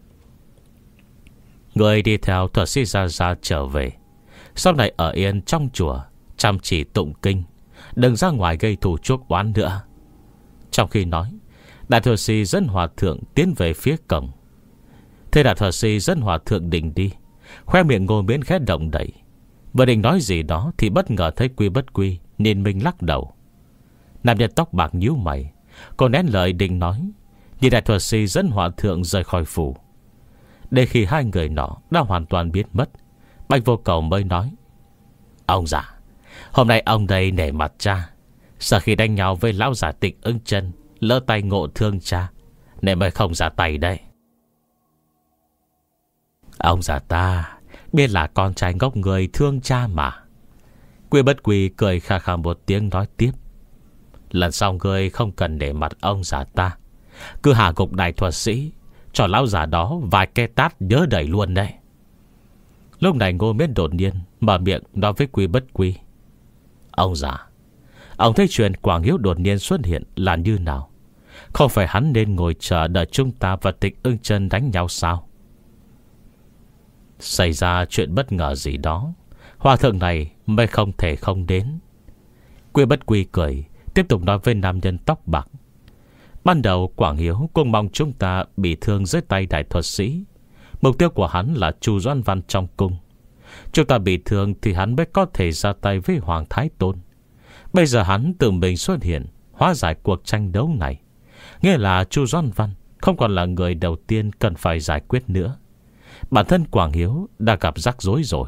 Người đi theo thuật sĩ Gia Gia trở về, sau này ở yên trong chùa, chăm chỉ tụng kinh, đừng ra ngoài gây thù chuốc oán nữa. Trong khi nói, đại thuật sĩ dẫn hòa thượng tiến về phía cổng. Thế đại thuật sĩ dẫn hòa thượng định đi, khoe miệng Ngô Miễn khẽ động đậy. Vừa định nói gì đó thì bất ngờ thấy Quy Bất Quy nhìn mình lắc đầu. Nam nhân tóc bạc nhíu mày, còn nén lời định nói, nhìn đại thuật sĩ dẫn hòa thượng rời khỏi phủ. Để khi hai người nọ đã hoàn toàn biến mất, Bạch Vô Cầu mới nói: Ông già, hôm nay ông đây nể mặt cha, sợ khi đánh nhau với lão giả Tịch Ưng Chân lỡ tay ngộ thương cha, nên mới không ra tay đây. Ông già ta biết là con trai ngốc người thương cha mà. Quy Bất Quy cười khà khà một tiếng nói tiếp: Lần sau người không cần để mặt ông già ta, cứ hạ gục đại thuật sĩ, cho lão già đó vài cái tát nhớ đẩy luôn đấy. Lúc này Ngô Miễn đột nhiên mở miệng nói với Quy Bất Quy: Ông già, ông thấy chuyện Quảng Hiếu đột nhiên xuất hiện là như nào? Không phải hắn nên ngồi chờ đợi chúng ta và Tịch Ưng Chân đánh nhau sao? Xảy ra chuyện bất ngờ gì đó, hòa thượng này mới không thể không đến. Quy Bất Quy cười, tiếp tục nói với nam nhân tóc bạc: Ban đầu Quảng Hiếu cũng mong chúng ta bị thương dưới tay đại thuật sĩ. Mục tiêu của hắn là Chu Doãn Văn trong cung. Chúng ta bị thương thì hắn mới có thể ra tay với Hoàng Thái Tôn. Bây giờ hắn tự mình xuất hiện, hóa giải cuộc tranh đấu này, nghĩa là Chu Doãn Văn không còn là người đầu tiên cần phải giải quyết nữa. Bản thân Quảng Hiếu đã gặp rắc rối rồi.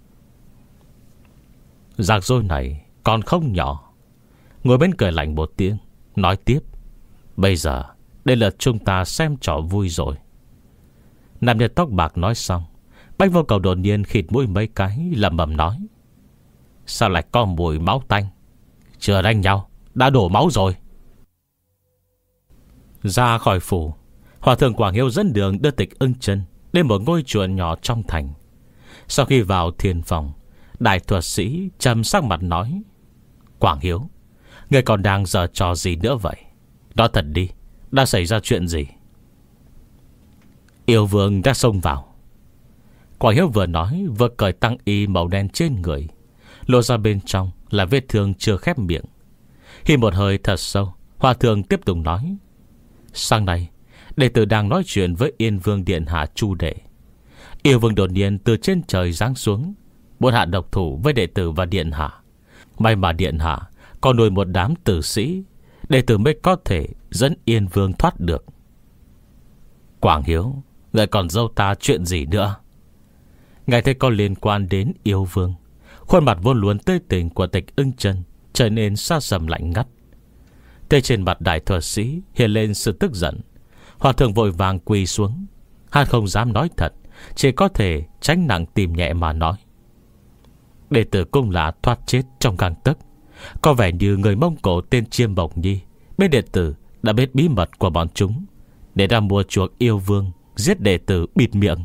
Rắc rối này còn không nhỏ. Ngồi bên cười lạnh một tiếng, nói tiếp: Bây giờ đây là chúng ta xem trò vui rồi. Nam nhân tóc bạc nói xong, Bạch Vô Cầu đột nhiên khịt mũi mấy cái, lẩm bẩm nói: Sao lại có mùi máu tanh? Chưa đánh nhau đã đổ máu rồi. Ra khỏi phủ, hòa thượng Quảng Hiếu dẫn đường đưa Tịch Ưng Chân đến một ngôi chùa nhỏ trong thành. Sau khi vào thiền phòng, đại thuật sĩ trầm sắc mặt nói: Quảng Hiếu, người còn đang giở trò gì nữa vậy? Nói thật đi, đã xảy ra chuyện gì? Yêu vương đã xông vào. Quảng Hiếu vừa nói vừa cởi tăng y màu đen trên người, lộ ra bên trong là vết thương chưa khép miệng. Hít một hơi thật sâu, hòa thượng tiếp tục nói: Sáng nay đệ tử đang nói chuyện với Yên Vương điện hạ Chu Đệ. Yêu vương đột nhiên từ trên trời giáng xuống, muốn hạ độc thủ với đệ tử và điện hạ. May mà điện hạ còn nuôi một đám tử sĩ, đệ tử mới có thể dẫn Yên Vương thoát được. Quảng Hiếu, người còn dâu ta chuyện gì nữa? Ngài thấy có liên quan đến yêu vương, khuôn mặt vốn luôn tươi tỉnh của Tịch Ưng Chân trở nên xa sầm lạnh ngắt. Tê trên mặt đại thuật sĩ hiện lên sự tức giận. Hòa thượng vội vàng quỳ xuống. Hắn không dám nói thật, chỉ có thể tránh nặng tìm nhẹ mà nói: đệ tử Cung Lã thoát chết trong gang tấc. Có vẻ như người Mông Cổ tên Chiêm Bộc Nhi bên đệ tử đã biết bí mật của bọn chúng, để ra mua chuộc yêu vương, giết đệ tử bịt miệng.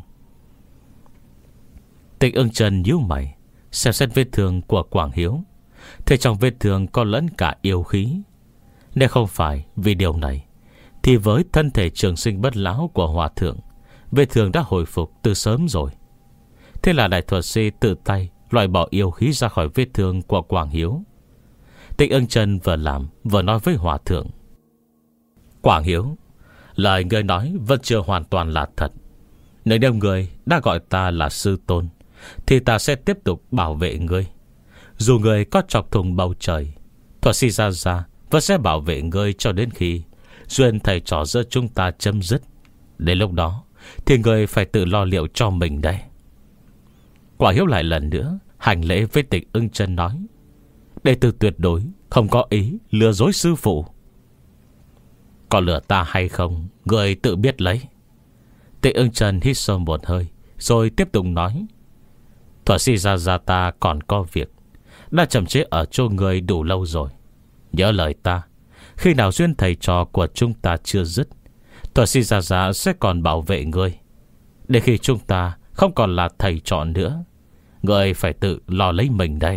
Tịch Ưng Chân nhíu mày, xem xét vết thương của Quảng Hiếu, thế trong vết thương có lẫn cả yêu khí. Nếu không phải vì điều này, thì với thân thể trường sinh bất lão của hòa thượng, vết thương đã hồi phục từ sớm rồi. Thế là đại thuật sĩ tự tay loại bỏ yêu khí ra khỏi vết thương của Quảng Hiếu. Tịch Ưng Chân vừa làm vừa nói với hòa thượng: Quảng Hiếu, lời người nói vẫn chưa hoàn toàn là thật. Nếu nếu người đã gọi ta là sư tôn, thì ta sẽ tiếp tục bảo vệ ngươi. Dù người có chọc thùng bầu trời, thuật sĩ Gia Gia vẫn sẽ bảo vệ ngươi cho đến khi duyên thầy trò giữa chúng ta chấm dứt. Đến lúc đó thì người phải tự lo liệu cho mình đây. Quảng Hiếu lại lần nữa hành lễ với Tịch Ưng Chân nói: đệ tử tuyệt đối không có ý lừa dối sư phụ. Có lừa ta hay không, người tự biết lấy. Tịch Ưng Chân hít sâu một hơi, rồi tiếp tục nói: thuật sĩ Gia Gia ta còn có việc, đã chậm chế ở chỗ người đủ lâu rồi. Nhớ lời ta, khi nào duyên thầy trò của chúng ta chưa dứt, thuật sĩ Gia Gia sẽ còn bảo vệ ngươi. Để khi chúng ta không còn là thầy trò nữa, ngươi phải tự lo lấy mình đây.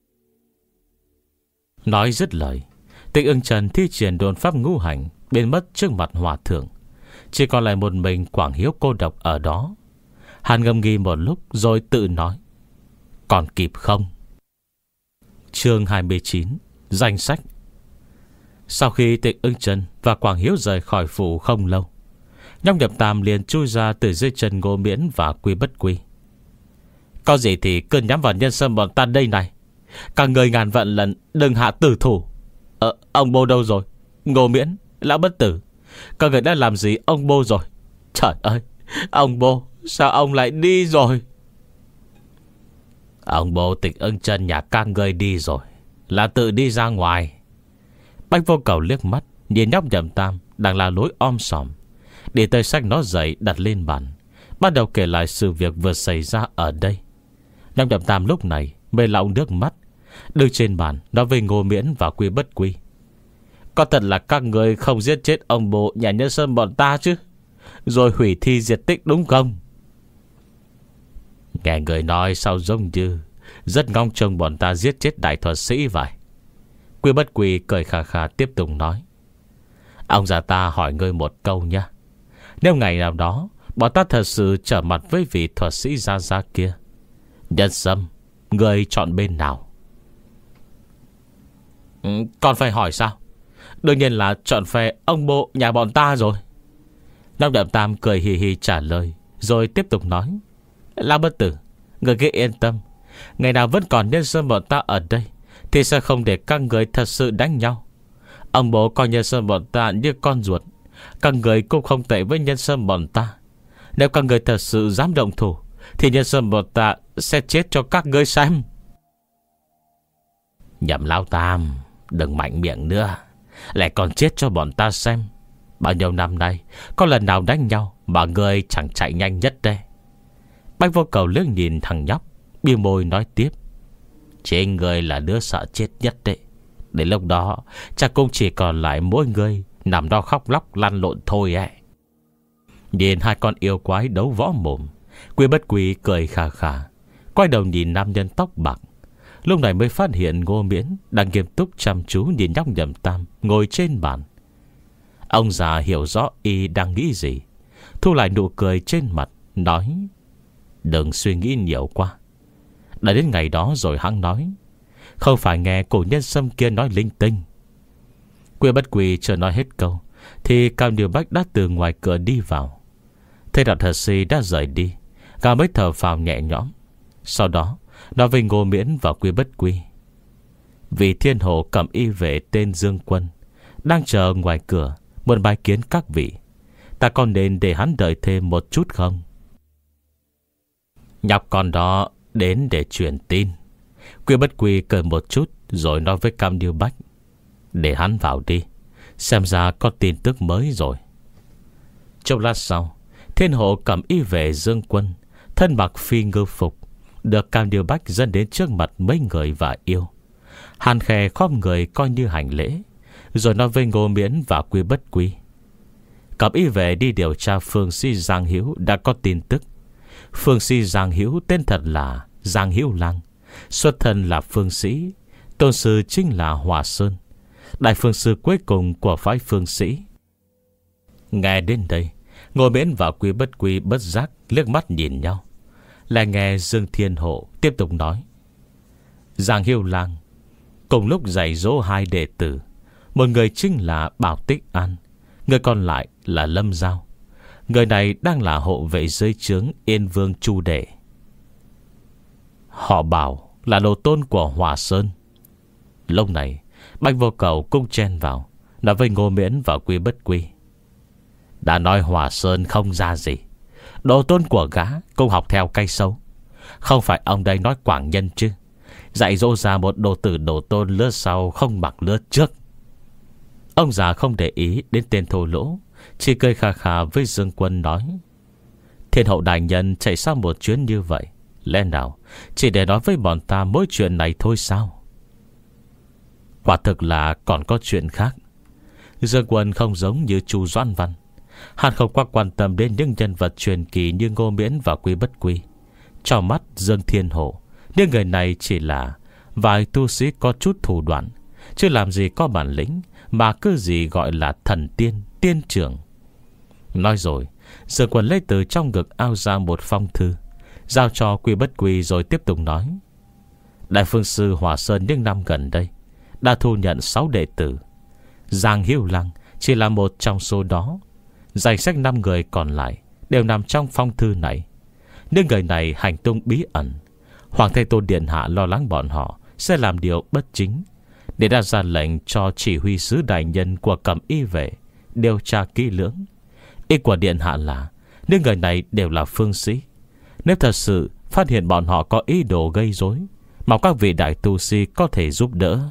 Nói dứt lời, Tịch Ưng Chân thi triển đồn pháp ngũ hành biến mất trước mặt hòa thượng. Chỉ còn lại một mình Quảng Hiếu cô độc ở đó. Hắn ngâm nghi một lúc rồi tự nói: còn kịp không? Chương hai mươi chín. Danh sách. Sau khi Tịch Ưng Chân và Quảng Hiếu rời khỏi phủ không lâu, Nhóc Nhập Tam liền chui ra từ dưới chân Ngô Miễn và Quy Bất Quy. Có gì thì cứ nhắm vào nhân sâm bọn ta đây này. Cả người ngàn vạn lần đừng hạ tử thủ. Ờ, ông Bô đâu rồi? Ngô Miễn, Lão Bất Tử, các người đã làm gì ông Bô rồi? Trời ơi, ông Bô, sao ông lại đi rồi? Ông Bô Tịch Ưng Chân nhà các người đi rồi, là tự đi ra ngoài. Bách Vô Cầu liếc mắt nhìn Nhóc Nhậm Tam đang là lối om sòm, để tay sách nó dậy đặt lên bàn, bắt đầu kể lại sự việc vừa xảy ra ở đây. Nhóc Nhậm Tam lúc này mới lau nước mắt, đứng trên bàn nói với Ngô Miễn và Quy Bất Quy: có thật là các người không giết chết ông Bố nhà Nhân Sơn bọn ta chứ, rồi hủy thi diệt tích đúng không? Nghe người nói sao giống như rất ngóng trông bọn ta giết chết đại thuật sĩ vậy. Quy Bất Quy cười khà khà tiếp tục nói: ông già ta hỏi ngươi một câu nha. Nếu ngày nào đó bọn ta thật sự trở mặt với vị thuật sĩ Gia Gia kia, Nhân Sâm, ngươi chọn bên nào? Ừ, còn phải hỏi sao? Đương nhiên là chọn phe ông Bộ nhà bọn ta rồi. Long Đậm Tam cười hì hì trả lời, rồi tiếp tục nói: Lão Bất Tử, người cứ yên tâm, ngày nào vẫn còn Nhân Sơn bọn ta ở đây thì sẽ không để các người thật sự đánh nhau. Ông Bố coi Nhân Sơn bọn ta như con ruột, các người cũng không tệ với Nhân Sơn bọn ta. Nếu các người thật sự dám động thủ thì Nhân Sơn bọn ta sẽ chết cho các ngươi xem. Nhậm Lão Tam, đừng mạnh miệng nữa, lại còn chết cho bọn ta xem. Bao nhiêu năm nay có lần nào đánh nhau mà ngươi chẳng chạy nhanh nhất đây? Bách Vô Cầu liếc nhìn thằng nhóc, bĩu môi nói tiếp: chính ngươi là đứa sợ chết nhất đấy. Đến lúc đó chắc cũng chỉ còn lại mỗi ngươi nằm đó khóc lóc lăn lộn thôi ấy. Nhìn hai con yêu quái đấu võ mồm, Quy Bất Quy cười khà khà, quay đầu nhìn nam nhân tóc bạc. Lúc này mới phát hiện Ngô Miễn đang nghiêm túc chăm chú nhìn nhóc Nhậm Tam ngồi trên bàn. Ông già hiểu rõ y đang nghĩ gì, thu lại nụ cười trên mặt, nói: đừng suy nghĩ nhiều quá. Đã đến ngày đó rồi hắn nói, không phải nghe cổ nhân Sâm kia nói linh tinh. Quy Bất Quy chưa nói hết câu thì Cao Điều Bách đã từ ngoài cửa đi vào. Thấy Đạt Thật Si đã rời đi, gã mới thở phào nhẹ nhõm. Sau đó nói với Ngô Miễn và Quy Bất Quy: Vì thiên hộ cầm y vệ tên Dương Quân đang chờ ngoài cửa, muốn bái kiến các vị. Ta còn nên để hắn đợi thêm một chút không? Nhóc con đó đến để truyền tin. Quy Bất Quy cười một chút rồi nói với Cam Điêu Bách: để hắn vào đi, xem ra có tin tức mới rồi. Trong lát sau, thiên hộ cầm y vệ Dương Quân, thân mặc phi ngư phục, được Cam Điêu Bách dẫn đến trước mặt mấy người và yêu. Hàn khè khom người coi như hành lễ, rồi nói với Ngô Miễn và Quy Bất Quy: cầm y vệ đi điều tra phương sĩ Giang Hiếu đã có tin tức. Phương sĩ Giang Hiếu tên thật là Giang Hiếu Lăng, xuất thân là phương sĩ, tôn sư chính là Hòa Sơn, đại phương sư cuối cùng của phái phương sĩ. Nghe đến đây, Ngô Miễn và Quy Bất Quy bất giác liếc mắt nhìn nhau. Lại nghe Dương Thiên Hộ tiếp tục nói: Giang Hiếu Lăng cùng lúc dạy dỗ hai đệ tử, một người chính là Bảo Tích An, người còn lại là Lâm Giao. Người này đang là hộ vệ dưới trướng Yên Vương Chu Đệ. Họ bảo là đồ tôn của Hòa Sơn. Lúc này Bạch Vô Cầu cũng chen vào, nói với Ngô Miễn và Quy Bất Quy: đã nói Hòa Sơn không ra gì, đồ tôn của gã cũng học theo cây sâu. Không phải ông đây nói Quảng Nhân chứ, dạy dỗ ra một đồ tử đồ tôn lứa sau không mặc lứa trước. Ông già không để ý đến tên thô lỗ, chỉ cười khà khà với Dương Quân nói: thiên hậu đại nhân chạy sang một chuyến như vậy, lẽ nào chỉ để nói với bọn ta mỗi chuyện này thôi sao? Quả thực là còn có chuyện khác. Dương Quân không giống như Chu Doãn Văn, hắn không quá quan tâm đến những nhân vật truyền kỳ như Ngô Miễn và Quy Bất Quy. Trong mắt Dương Thiên Hộ, những người này chỉ là vài tu sĩ có chút thủ đoạn, chứ làm gì có bản lĩnh mà cứ gì gọi là thần tiên, tiên trưởng. Nói rồi, Dương Quân lấy từ trong ngực ao ra một phong thư, giao cho Quy Bất Quy rồi tiếp tục nói: đại phương sư Hòa Sơn những năm gần đây đã thu nhận sáu đệ tử. Giang Hiếu Lăng chỉ là một trong số đó. Danh sách năm người còn lại đều nằm trong phong thư này. Những người này hành tung bí ẩn. Hoàng Thái Tôn Điện Hạ lo lắng bọn họ sẽ làm điều bất chính, để đã ra lệnh cho chỉ huy sứ đại nhân của Cẩm Y vệ điều tra kỹ lưỡng. Ý của Điện Hạ là những người này đều là phương sĩ. Nếu thật sự phát hiện bọn họ có ý đồ gây rối, mong các vị đại tu sĩ có thể giúp đỡ.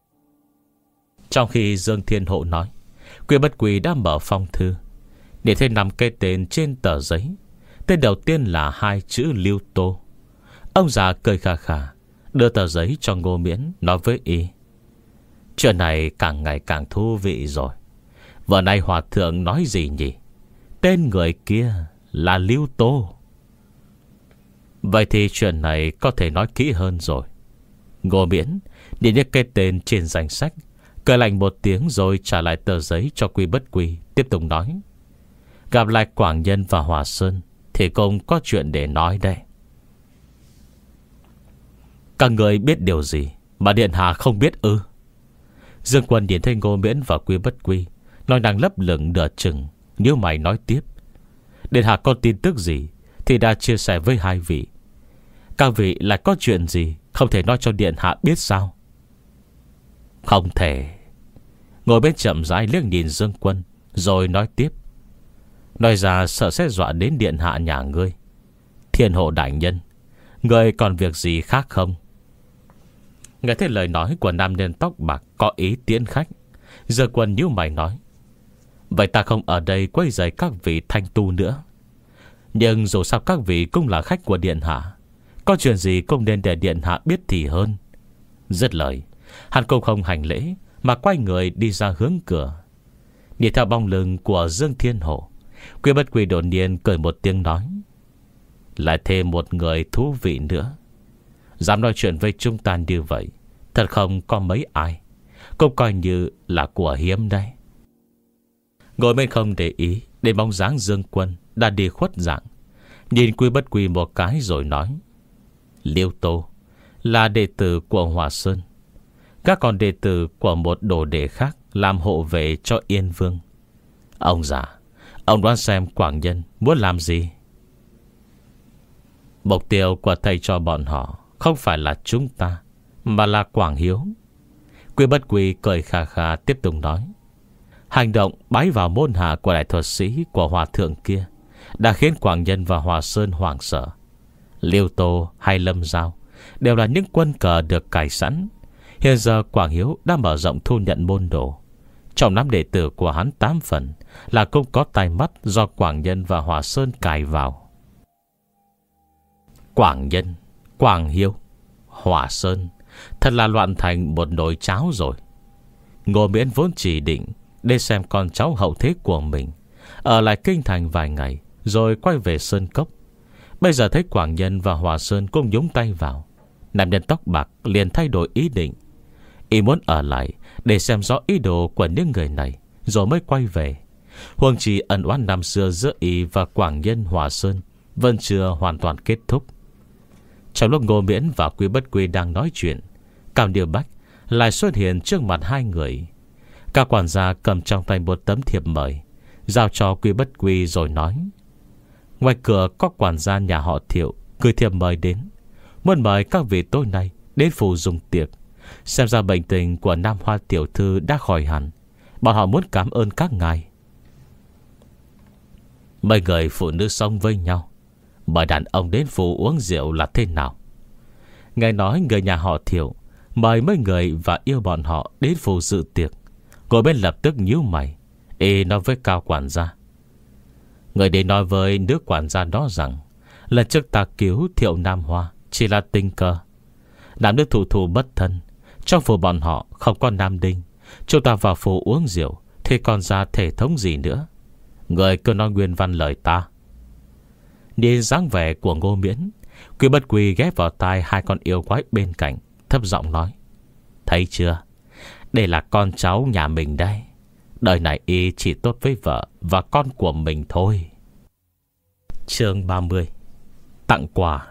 Trong khi Dương Thiên Hộ nói, Quy Bất Quy đã mở phong thư, để thêm năm cái tên trên tờ giấy. Tên đầu tiên là hai chữ Lưu Tô. Ông già cười khà khà, đưa tờ giấy cho Ngô Miễn, nói với y: chuyện này càng ngày càng thú vị rồi. Vừa nay hòa thượng nói gì nhỉ? Tên người kia là Lưu Tô. Vậy thì chuyện này có thể nói kỹ hơn rồi. Ngô Miễn nhìn những cái tên trên danh sách, cười lạnh một tiếng rồi trả lại tờ giấy cho Quy Bất Quy, tiếp tục nói: gặp lại Quảng Nhân và Hòa Sơn thì cũng có chuyện để nói đây. Các người biết điều gì mà Điện Hạ không biết ư? Dương Quân nhìn thấy Ngô Miễn và Quy Bất Quy nói năng lấp lửng nửa chừng, nếu mày nói tiếp: Điện Hạ có tin tức gì thì đã chia sẻ với hai vị. Các vị lại có chuyện gì không thể nói cho Điện Hạ biết sao? Không thể. Ngồi bên chậm rãi liếc nhìn Dương Quân, rồi nói tiếp: nói ra sợ sẽ dọa đến Điện Hạ nhà ngươi. Thiên Hộ đại nhân, ngươi còn việc gì khác không? Nghe thấy lời nói của nam nhân tóc bạc có ý tiến khách, Dương Quân nhíu mày nói: vậy ta không ở đây quấy rầy các vị thanh tu nữa. Nhưng dù sao các vị cũng là khách của Điện Hạ, có chuyện gì cũng nên để Điện Hạ biết thì hơn. Dứt lời, hắn cũng không hành lễ mà quay người đi ra hướng cửa. Nhìn theo bóng lưng của Dương Thiên Hộ, Quy Bất Quy đột nhiên cười một tiếng nói: lại thêm một người thú vị nữa. Dám nói chuyện với chúng ta như vậy, thật không có mấy ai. Cũng coi như là của hiếm đây. Ngồi bên không để ý đến bóng dáng Dương Quân đã đi khuất dạng, nhìn Quy Bất Quy một cái rồi nói: Liêu Tô là đệ tử của Hòa Sơn, các còn đệ tử của một đồ đệ khác làm hộ vệ cho Yên Vương. Ông già, ông đoán xem Quảng Nhân muốn làm gì? Mục tiêu của thầy cho bọn họ không phải là chúng ta, mà là Quảng Hiếu. Quy Bất Quy cười khà khà tiếp tục nói: Hành động bái vào môn hạ của đại thuật sĩ của hòa thượng kia đã khiến Quảng Nhân và Hòa Sơn hoảng sợ. Liêu Tô hay Lâm Giao đều là những quân cờ được cài sẵn. Hiện giờ Quảng Hiếu đã mở rộng thu nhận môn đồ. Trong năm đệ tử của hắn tám phần là cũng có tai mắt do Quảng Nhân và Hòa Sơn cài vào. Quảng Nhân, Quảng Hiếu, Hòa Sơn thật là loạn thành một nồi cháo rồi. Ngô Miễn vốn chỉ định để xem con cháu hậu thế của mình ở lại kinh thành vài ngày rồi quay về Sơn Cốc. Bây giờ thấy Quảng Nhân và Hòa Sơn cũng nhúng tay vào, nam nhân tóc bạc liền thay đổi ý định. Y muốn ở lại để xem rõ ý đồ của những người này rồi mới quay về. Huống chi ân oán năm xưa giữa Y và Quảng Nhân, Hòa Sơn vẫn chưa hoàn toàn kết thúc. Trong lúc Ngô Miễn và Quy Bất Quy đang nói chuyện, Cao Điều Bách lại xuất hiện trước mặt hai người. Các quản gia cầm trong tay một tấm thiệp mời, giao cho Quy Bất Quy rồi nói: Ngoài cửa có quản gia nhà họ Thiệu gửi thiệp mời đến, muốn mời các vị tối nay đến phủ dùng tiệc. Xem ra bệnh tình của Nam Hoa tiểu thư đã khỏi hẳn, bọn họ muốn cảm ơn các ngài. Mấy người phụ nữ sống với nhau, mời đàn ông đến phủ uống rượu là thế nào? Nghe nói người nhà họ Thiệu mời mấy người và yêu bọn họ đến phủ dự tiệc. Ngồi bên lập tức nhíu mày, y nói với Cao quản gia: Người đến nói với nước quản gia đó rằng lần trước ta cứu Thiệu Nam Hoa chỉ là tình cờ. Nam nữ thủ thủ bất thân, trong phủ bọn họ không có nam đinh. Chúng ta vào phủ uống rượu thì còn ra thể thống gì nữa? Người cứ nói nguyên văn lời ta. Nhìn dáng vẻ của Ngô Miễn, Quy Bất Quy ghép vào tai hai con yêu quái bên cạnh, thấp giọng nói: Thấy chưa, đây là con cháu nhà mình đây. Đời này y chỉ tốt với vợ và con của mình thôi. Chương ba mươi. Tặng quà.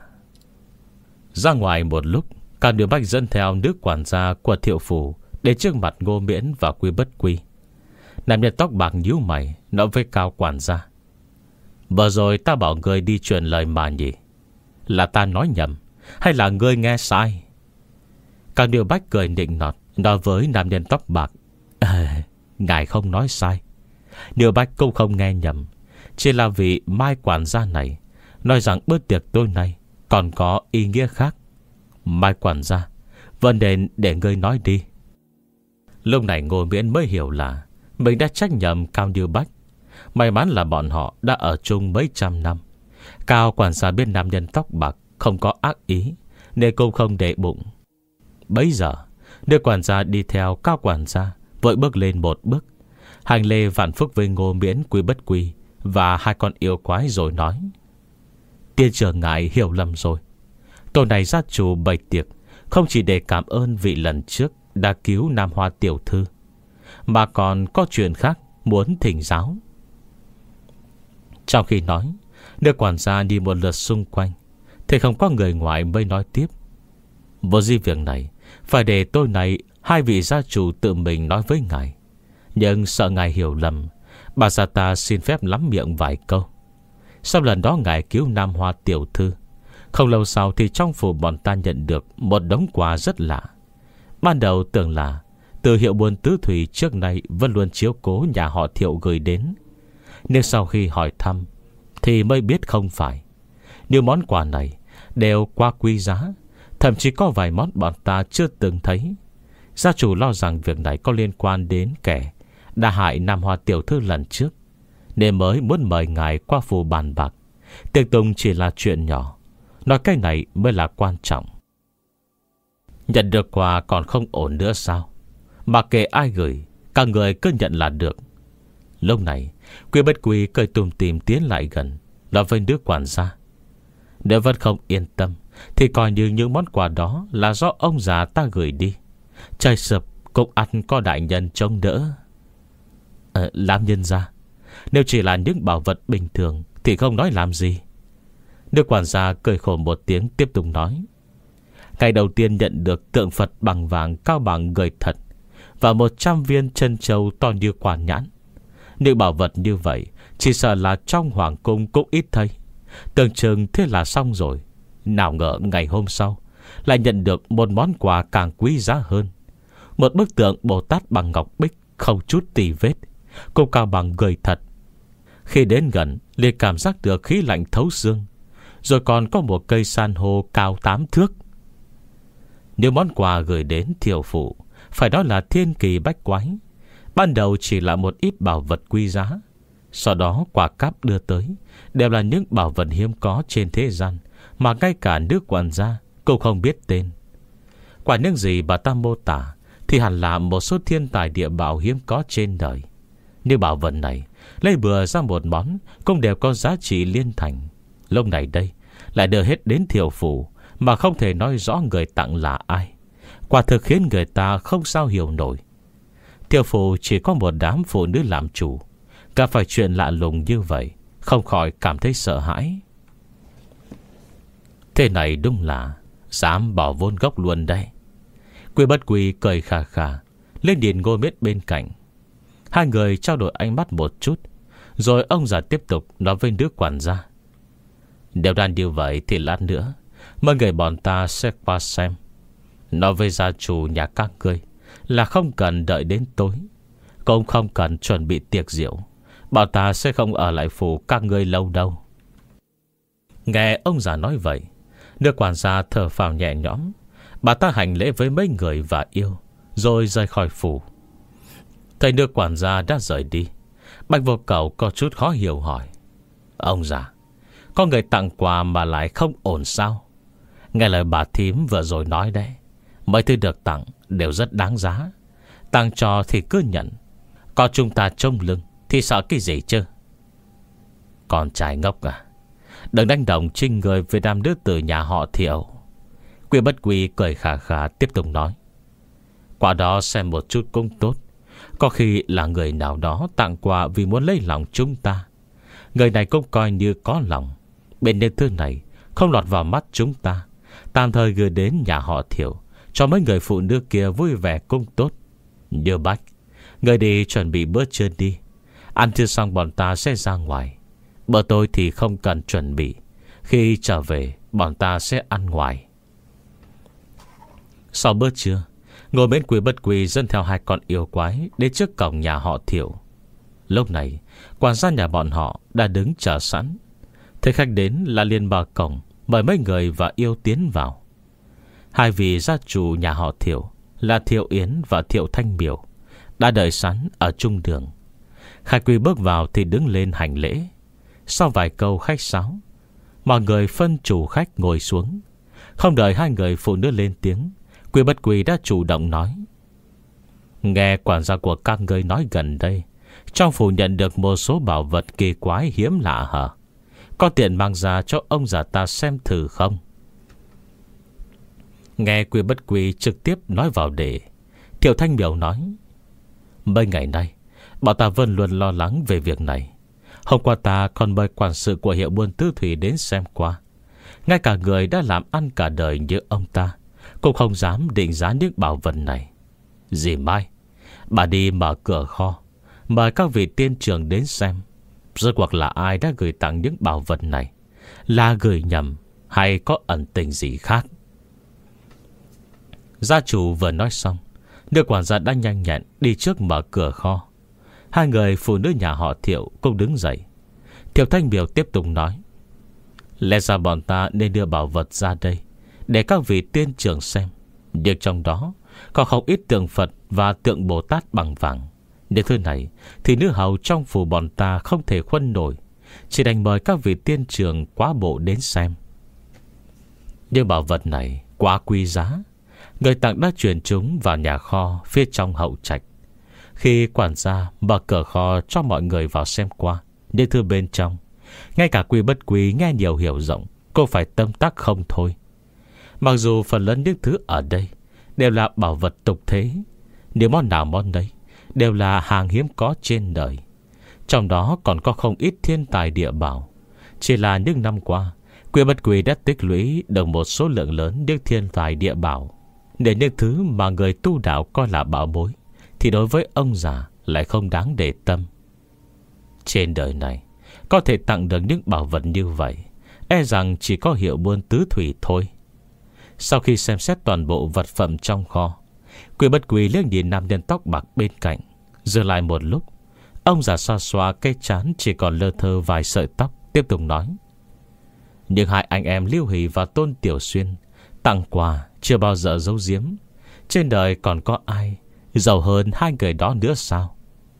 Ra ngoài một lúc, Cao Điều Bách dẫn theo nước quản gia của Thiệu phủ đến trước mặt Ngô Miễn và Quy Bất Quy. Nam nhân tóc bạc nhíu mày nói với Cao quản gia: Vừa rồi ta bảo ngươi đi truyền lời mà nhỉ? Là ta nói nhầm hay là ngươi nghe sai? Cao Điều Bách cười nịnh nọt nói với nam nhân tóc bạc: à, Ngài không nói sai. Điều Bách cũng không nghe nhầm. Chỉ là vì Mai quản gia này nói rằng bữa tiệc tối nay còn có ý nghĩa khác. Mai quản gia, vấn đề để ngươi nói đi. Lúc này Ngô Miễn mới hiểu là mình đã trách nhầm Cao Điều Bách. May mắn là bọn họ đã ở chung mấy trăm năm. Cao quản gia biết nam nhân tóc bạc không có ác ý nên cũng không để bụng. Bấy giờ đưa quản gia đi theo Cao quản gia vội bước lên một bước, hành lễ vạn phúc với Ngô Miễn, Quy Bất Quy và hai con yêu quái rồi nói: Tiên trưởng ngài hiểu lầm rồi. Tối nay gia chủ bày tiệc không chỉ để cảm ơn vị lần trước đã cứu Nam Hoa tiểu thư, mà còn có chuyện khác muốn thỉnh giáo. Trong khi nói, đưa quản gia đi một lượt xung quanh thì không có người ngoài mới nói tiếp: Vô di việc này phải để tối nay hai vị gia chủ tự mình nói với ngài. Nhưng sợ ngài hiểu lầm, bà già ta xin phép lắm miệng vài câu. Sau lần đó ngài cứu Nam Hoa tiểu thư, không lâu sau thì trong phủ bọn ta nhận được một đống quà rất lạ. Ban đầu tưởng là từ hiệu buôn tứ thủy trước nay vẫn luôn chiếu cố nhà họ Thiệu gửi đến, nhưng sau khi hỏi thăm thì mới biết không phải. Những món quà này đều quá quý giá, thậm chí có vài món bọn ta chưa từng thấy. Gia chủ lo rằng việc này có liên quan đến kẻ đã hại Nam Hoa tiểu thư lần trước, nên mới muốn mời ngài qua phủ bàn bạc. Tiệc tùng chỉ là chuyện nhỏ, nói cái này mới là quan trọng. Nhận được quà còn không ổn nữa sao? Mà kệ ai gửi, các người cứ nhận là được. Lúc này Quy Bất Quy cười tùm tìm tiến lại gần, nói với đứa quản gia: Nếu vẫn không yên tâm thì coi như những món quà đó là do ông già ta gửi đi. Trời sập cũng ăn có đại nhân trông đỡ. à, Làm nhân ra, nếu chỉ là những bảo vật bình thường thì không nói làm gì. Đức quản gia cười khổ một tiếng tiếp tục nói: Ngày đầu tiên nhận được tượng Phật bằng vàng cao bằng gửi thật và một trăm viên chân châu to như quả nhãn. Những bảo vật như vậy chỉ sợ là trong hoàng cung cũng ít thấy. Tưởng chừng thế là xong rồi. Nào ngờ ngày hôm sau lại nhận được một món quà càng quý giá hơn, Một bức tượng Bồ Tát bằng ngọc bích, không chút tì vết, cũng cao bằng người thật. Khi đến gần liền cảm giác được khí lạnh thấu xương. Rồi còn có một cây san hô cao tám thước. Những món quà gửi đến Thiệu Phủ phải nói là thiên kỳ bách quái. Ban đầu chỉ là một ít bảo vật quý giá, sau đó quà cáp đưa tới đều là những bảo vật hiếm có trên thế gian, mà ngay cả nước quản gia cũng không biết tên. Quả những gì bà ta mô tả thì hẳn là một số thiên tài địa bảo hiếm có trên đời. Như bảo vật này lấy bừa ra một món cũng đều có giá trị liên thành. Lúc này đây lại đưa hết đến Thiệu Phủ mà không thể nói rõ người tặng là ai. Quả thực khiến người ta không sao hiểu nổi. Thiệu Phủ chỉ có một đám phụ nữ làm chủ, gặp phải chuyện lạ lùng như vậy không khỏi cảm thấy sợ hãi. Thế này đúng là dám bỏ vốn gốc luôn đây. Quy Bất Quy cười khà khà lên nhìn Ngô Miết bên cạnh. Hai người trao đổi ánh mắt một chút, rồi ông già tiếp tục nói với đứa quản gia: Nếu đang như vậy thì lát nữa mọi người bọn ta sẽ qua xem. Nói với gia chủ nhà các ngươi là không cần đợi đến tối, cũng không cần chuẩn bị tiệc rượu. Bọn ta sẽ không ở lại phủ các ngươi lâu đâu. Nghe ông già nói vậy, đứa quản gia thở phào nhẹ nhõm. Bà ta hành lễ với mấy người và yêu, rồi rời khỏi phủ. Thấy đứa quản gia đã rời đi, Bạch Vô Cầu có chút khó hiểu hỏi: Ông già, có người tặng quà mà lại không ổn sao? Nghe lời bà thím vừa rồi nói đấy, mấy thứ được tặng đều rất đáng giá. Tặng cho thì cứ nhận, có chúng ta trông lưng thì sợ cái gì chứ? Con trai ngốc à, đừng đánh động trinh người về đám đứa từ nhà họ Thiệu. Quy Bất Quy cười khà khà tiếp tục nói: Qua đó xem một chút cũng tốt. Có khi là người nào đó tặng quà vì muốn lấy lòng chúng ta. Người này cũng coi như có lòng. Bên những thứ này không lọt vào mắt chúng ta, tạm thời gửi đến nhà họ Thiệu, cho mấy người phụ nữ kia vui vẻ cũng tốt. Như Bách, người đi chuẩn bị bữa trưa đi. Ăn chưa xong bọn ta sẽ ra ngoài. Bữa tối thì không cần chuẩn bị, khi trở về bọn ta sẽ ăn ngoài. Sau bữa trưa, ngồi bên Quy Bất Quy dẫn theo hai con yêu quái đến trước cổng nhà họ Thiệu. Lúc này quản gia nhà bọn họ đã đứng chờ sẵn. Thấy khách đến là liền mở cổng mời mấy người và yêu tiến vào. Hai vị gia chủ nhà họ Thiệu là Thiệu Yến và Thiệu Thanh Miểu đã đợi sẵn ở trung đường. Khách Quy bước vào thì đứng lên hành lễ. Sau vài câu khách sáo, mọi người phân chủ khách ngồi xuống. Không đợi hai người phụ nữ lên tiếng, Quy Bất Quy đã chủ động nói: Nghe quản gia của các ngươi nói gần đây trong phủ nhận được một số bảo vật kỳ quái hiếm lạ hả? Có tiện mang ra cho ông già ta xem thử không? Nghe Quy Bất Quy trực tiếp nói vào đề, Thiệu Thanh Miểu nói: Mấy ngày nay bọn ta vẫn luôn lo lắng về việc này. Hôm qua ta còn mời quản sự của hiệu buôn Tứ Thủy đến xem qua. Ngay cả người đã làm ăn cả đời như ông ta cũng không dám định giá những bảo vật này. Dì Mai, bà đi mở cửa kho, mời các vị tiên trưởng đến xem rốt cuộc là ai đã gửi tặng những bảo vật này, là gửi nhầm hay có ẩn tình gì khác. Gia chủ vừa nói xong, nữ quản gia đã nhanh nhẹn đi trước mở cửa kho. Hai người phụ nữ nhà họ Thiệu cũng đứng dậy. Thiệu Thanh Miểu tiếp tục nói: Lẽ ra bọn ta nên đưa bảo vật ra đây để các vị tiên trưởng xem, nhưng trong đó có không ít tượng Phật và tượng Bồ Tát bằng vàng. Những thứ này thì nữ hầu trong phủ bọn ta không thể khuân nổi, chỉ đành mời các vị tiên trưởng quá bộ đến xem. Nhưng bảo vật này quá quý giá, người tặng đã chuyển chúng vào nhà kho phía trong hậu trạch. Khi quản gia mở cửa kho cho mọi người vào xem qua những thứ bên trong, ngay cả Quy Bất Quy nghe nhiều hiểu rộng cô phải tâm tắc không thôi. Mặc dù phần lớn những thứ ở đây đều là bảo vật tục thế, nhưng món nào món đấy đều là hàng hiếm có trên đời. Trong đó còn có không ít thiên tài địa bảo. Chỉ là những năm qua, Quy Bất Quy đã tích lũy được một số lượng lớn những thiên tài địa bảo. Để những thứ mà người tu đạo coi là bảo bối thì đối với ông già lại không đáng để tâm. Trên đời này có thể tặng được những bảo vật như vậy, e rằng chỉ có hiệu buôn Tứ Thủy thôi. Sau khi xem xét toàn bộ vật phẩm trong kho, Quy Bất Quy liếc nhìn nam nhân tóc bạc bên cạnh, dừng lại một lúc. Ông già xoa xoa cái trán chỉ còn lơ thơ vài sợi tóc, tiếp tục nói: Nhưng hai anh em Lưu Hỷ và Tôn Tiểu Xuyên tặng quà chưa bao giờ giấu giếm. Trên đời còn có ai giàu hơn hai người đó nữa sao?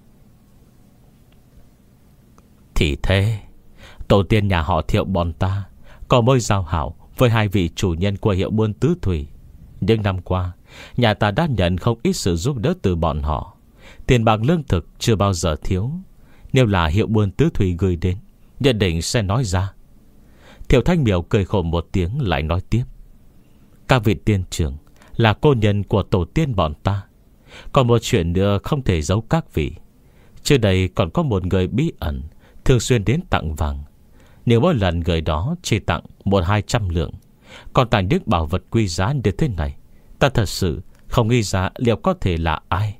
Thì thế, tổ tiên nhà họ Thiệu bọn ta có mối giao hảo với hai vị chủ nhân của hiệu buôn tứ thủy. Nhưng năm qua, nhà ta đã nhận không ít sự giúp đỡ từ bọn họ. Tiền bạc lương thực chưa bao giờ thiếu. Nếu là hiệu buôn tứ thủy gửi đến, nhất định sẽ nói ra. Thiệu Thanh Miểu cười khổ một tiếng lại nói tiếp: Các vị tiên trưởng là cô nhân của tổ tiên bọn ta. Còn một chuyện nữa không thể giấu các vị. Trước đây còn có một người bí ẩn thường xuyên đến tặng vàng. Nếu mỗi lần người đó chỉ tặng một hai trăm lượng, còn tặng những bảo vật quý giá như thế này, ta thật sự không nghĩ ra liệu có thể là ai.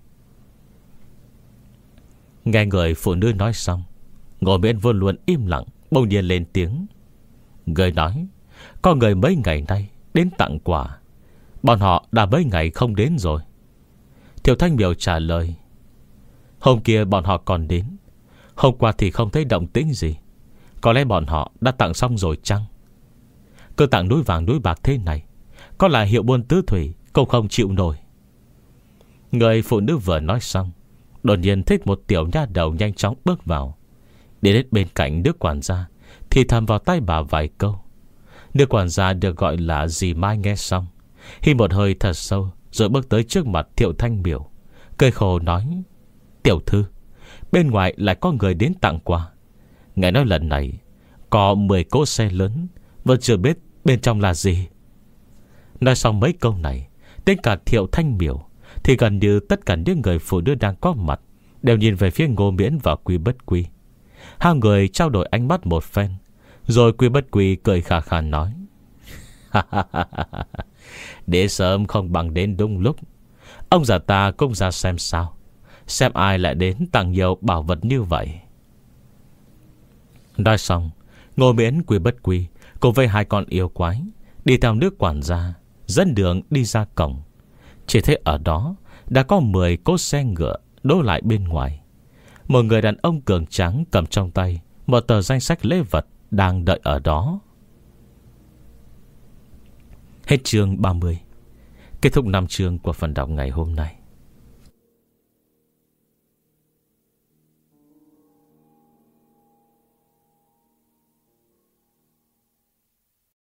Nghe người phụ nữ nói xong, Ngô Miễn vô luôn im lặng, bỗng nhiên lên tiếng. Người nói có người mấy ngày nay đến tặng quà. Bọn họ đã mấy ngày không đến rồi. Thiệu Thanh Miểu trả lời: Hôm kia bọn họ còn đến. Hôm qua thì không thấy động tĩnh gì. Có lẽ bọn họ đã tặng xong rồi chăng? Cứ tặng núi vàng núi bạc thế này, có là hiệu buôn tứ thủy cũng không chịu nổi. Người phụ nữ vừa nói xong, đột nhiên thấy một tiểu nha đầu nhanh chóng bước vào, đi đến bên cạnh nước quản gia, thì thầm vào tay bà vài câu. Nước quản gia được gọi là dì Mai nghe xong, hít một hơi thật sâu, rồi bước tới trước mặt Thiệu Thanh Miểu, cười khổ nói: Tiểu thư, bên ngoài lại có người đến tặng quà. Nghe nói lần này có mười cỗ xe lớn, vẫn chưa biết bên trong là gì. Nói xong mấy câu này, đến cả Thiệu Thanh Miểu thì gần như tất cả những người phụ nữ đang có mặt đều nhìn về phía Ngô Miễn và Quy Bất Quy. Hai người trao đổi ánh mắt một phen, rồi Quy Bất Quy cười khà khà nói: Để sớm không bằng đến đúng lúc. Ông già ta cũng ra xem sao, xem ai lại đến tặng nhiều bảo vật như vậy. Nói xong, Ngô Miễn, Quy Bất Quy cùng với hai con yêu quái đi theo nước quản gia, dẫn đường đi ra cổng. Chỉ thấy ở đó đã có mười cỗ xe ngựa đỗ lại bên ngoài. Một người đàn ông cường tráng cầm trong tay một tờ danh sách lễ vật đang đợi ở đó. Hết chương ba mươi. Kết thúc năm chương của phần đọc ngày hôm nay.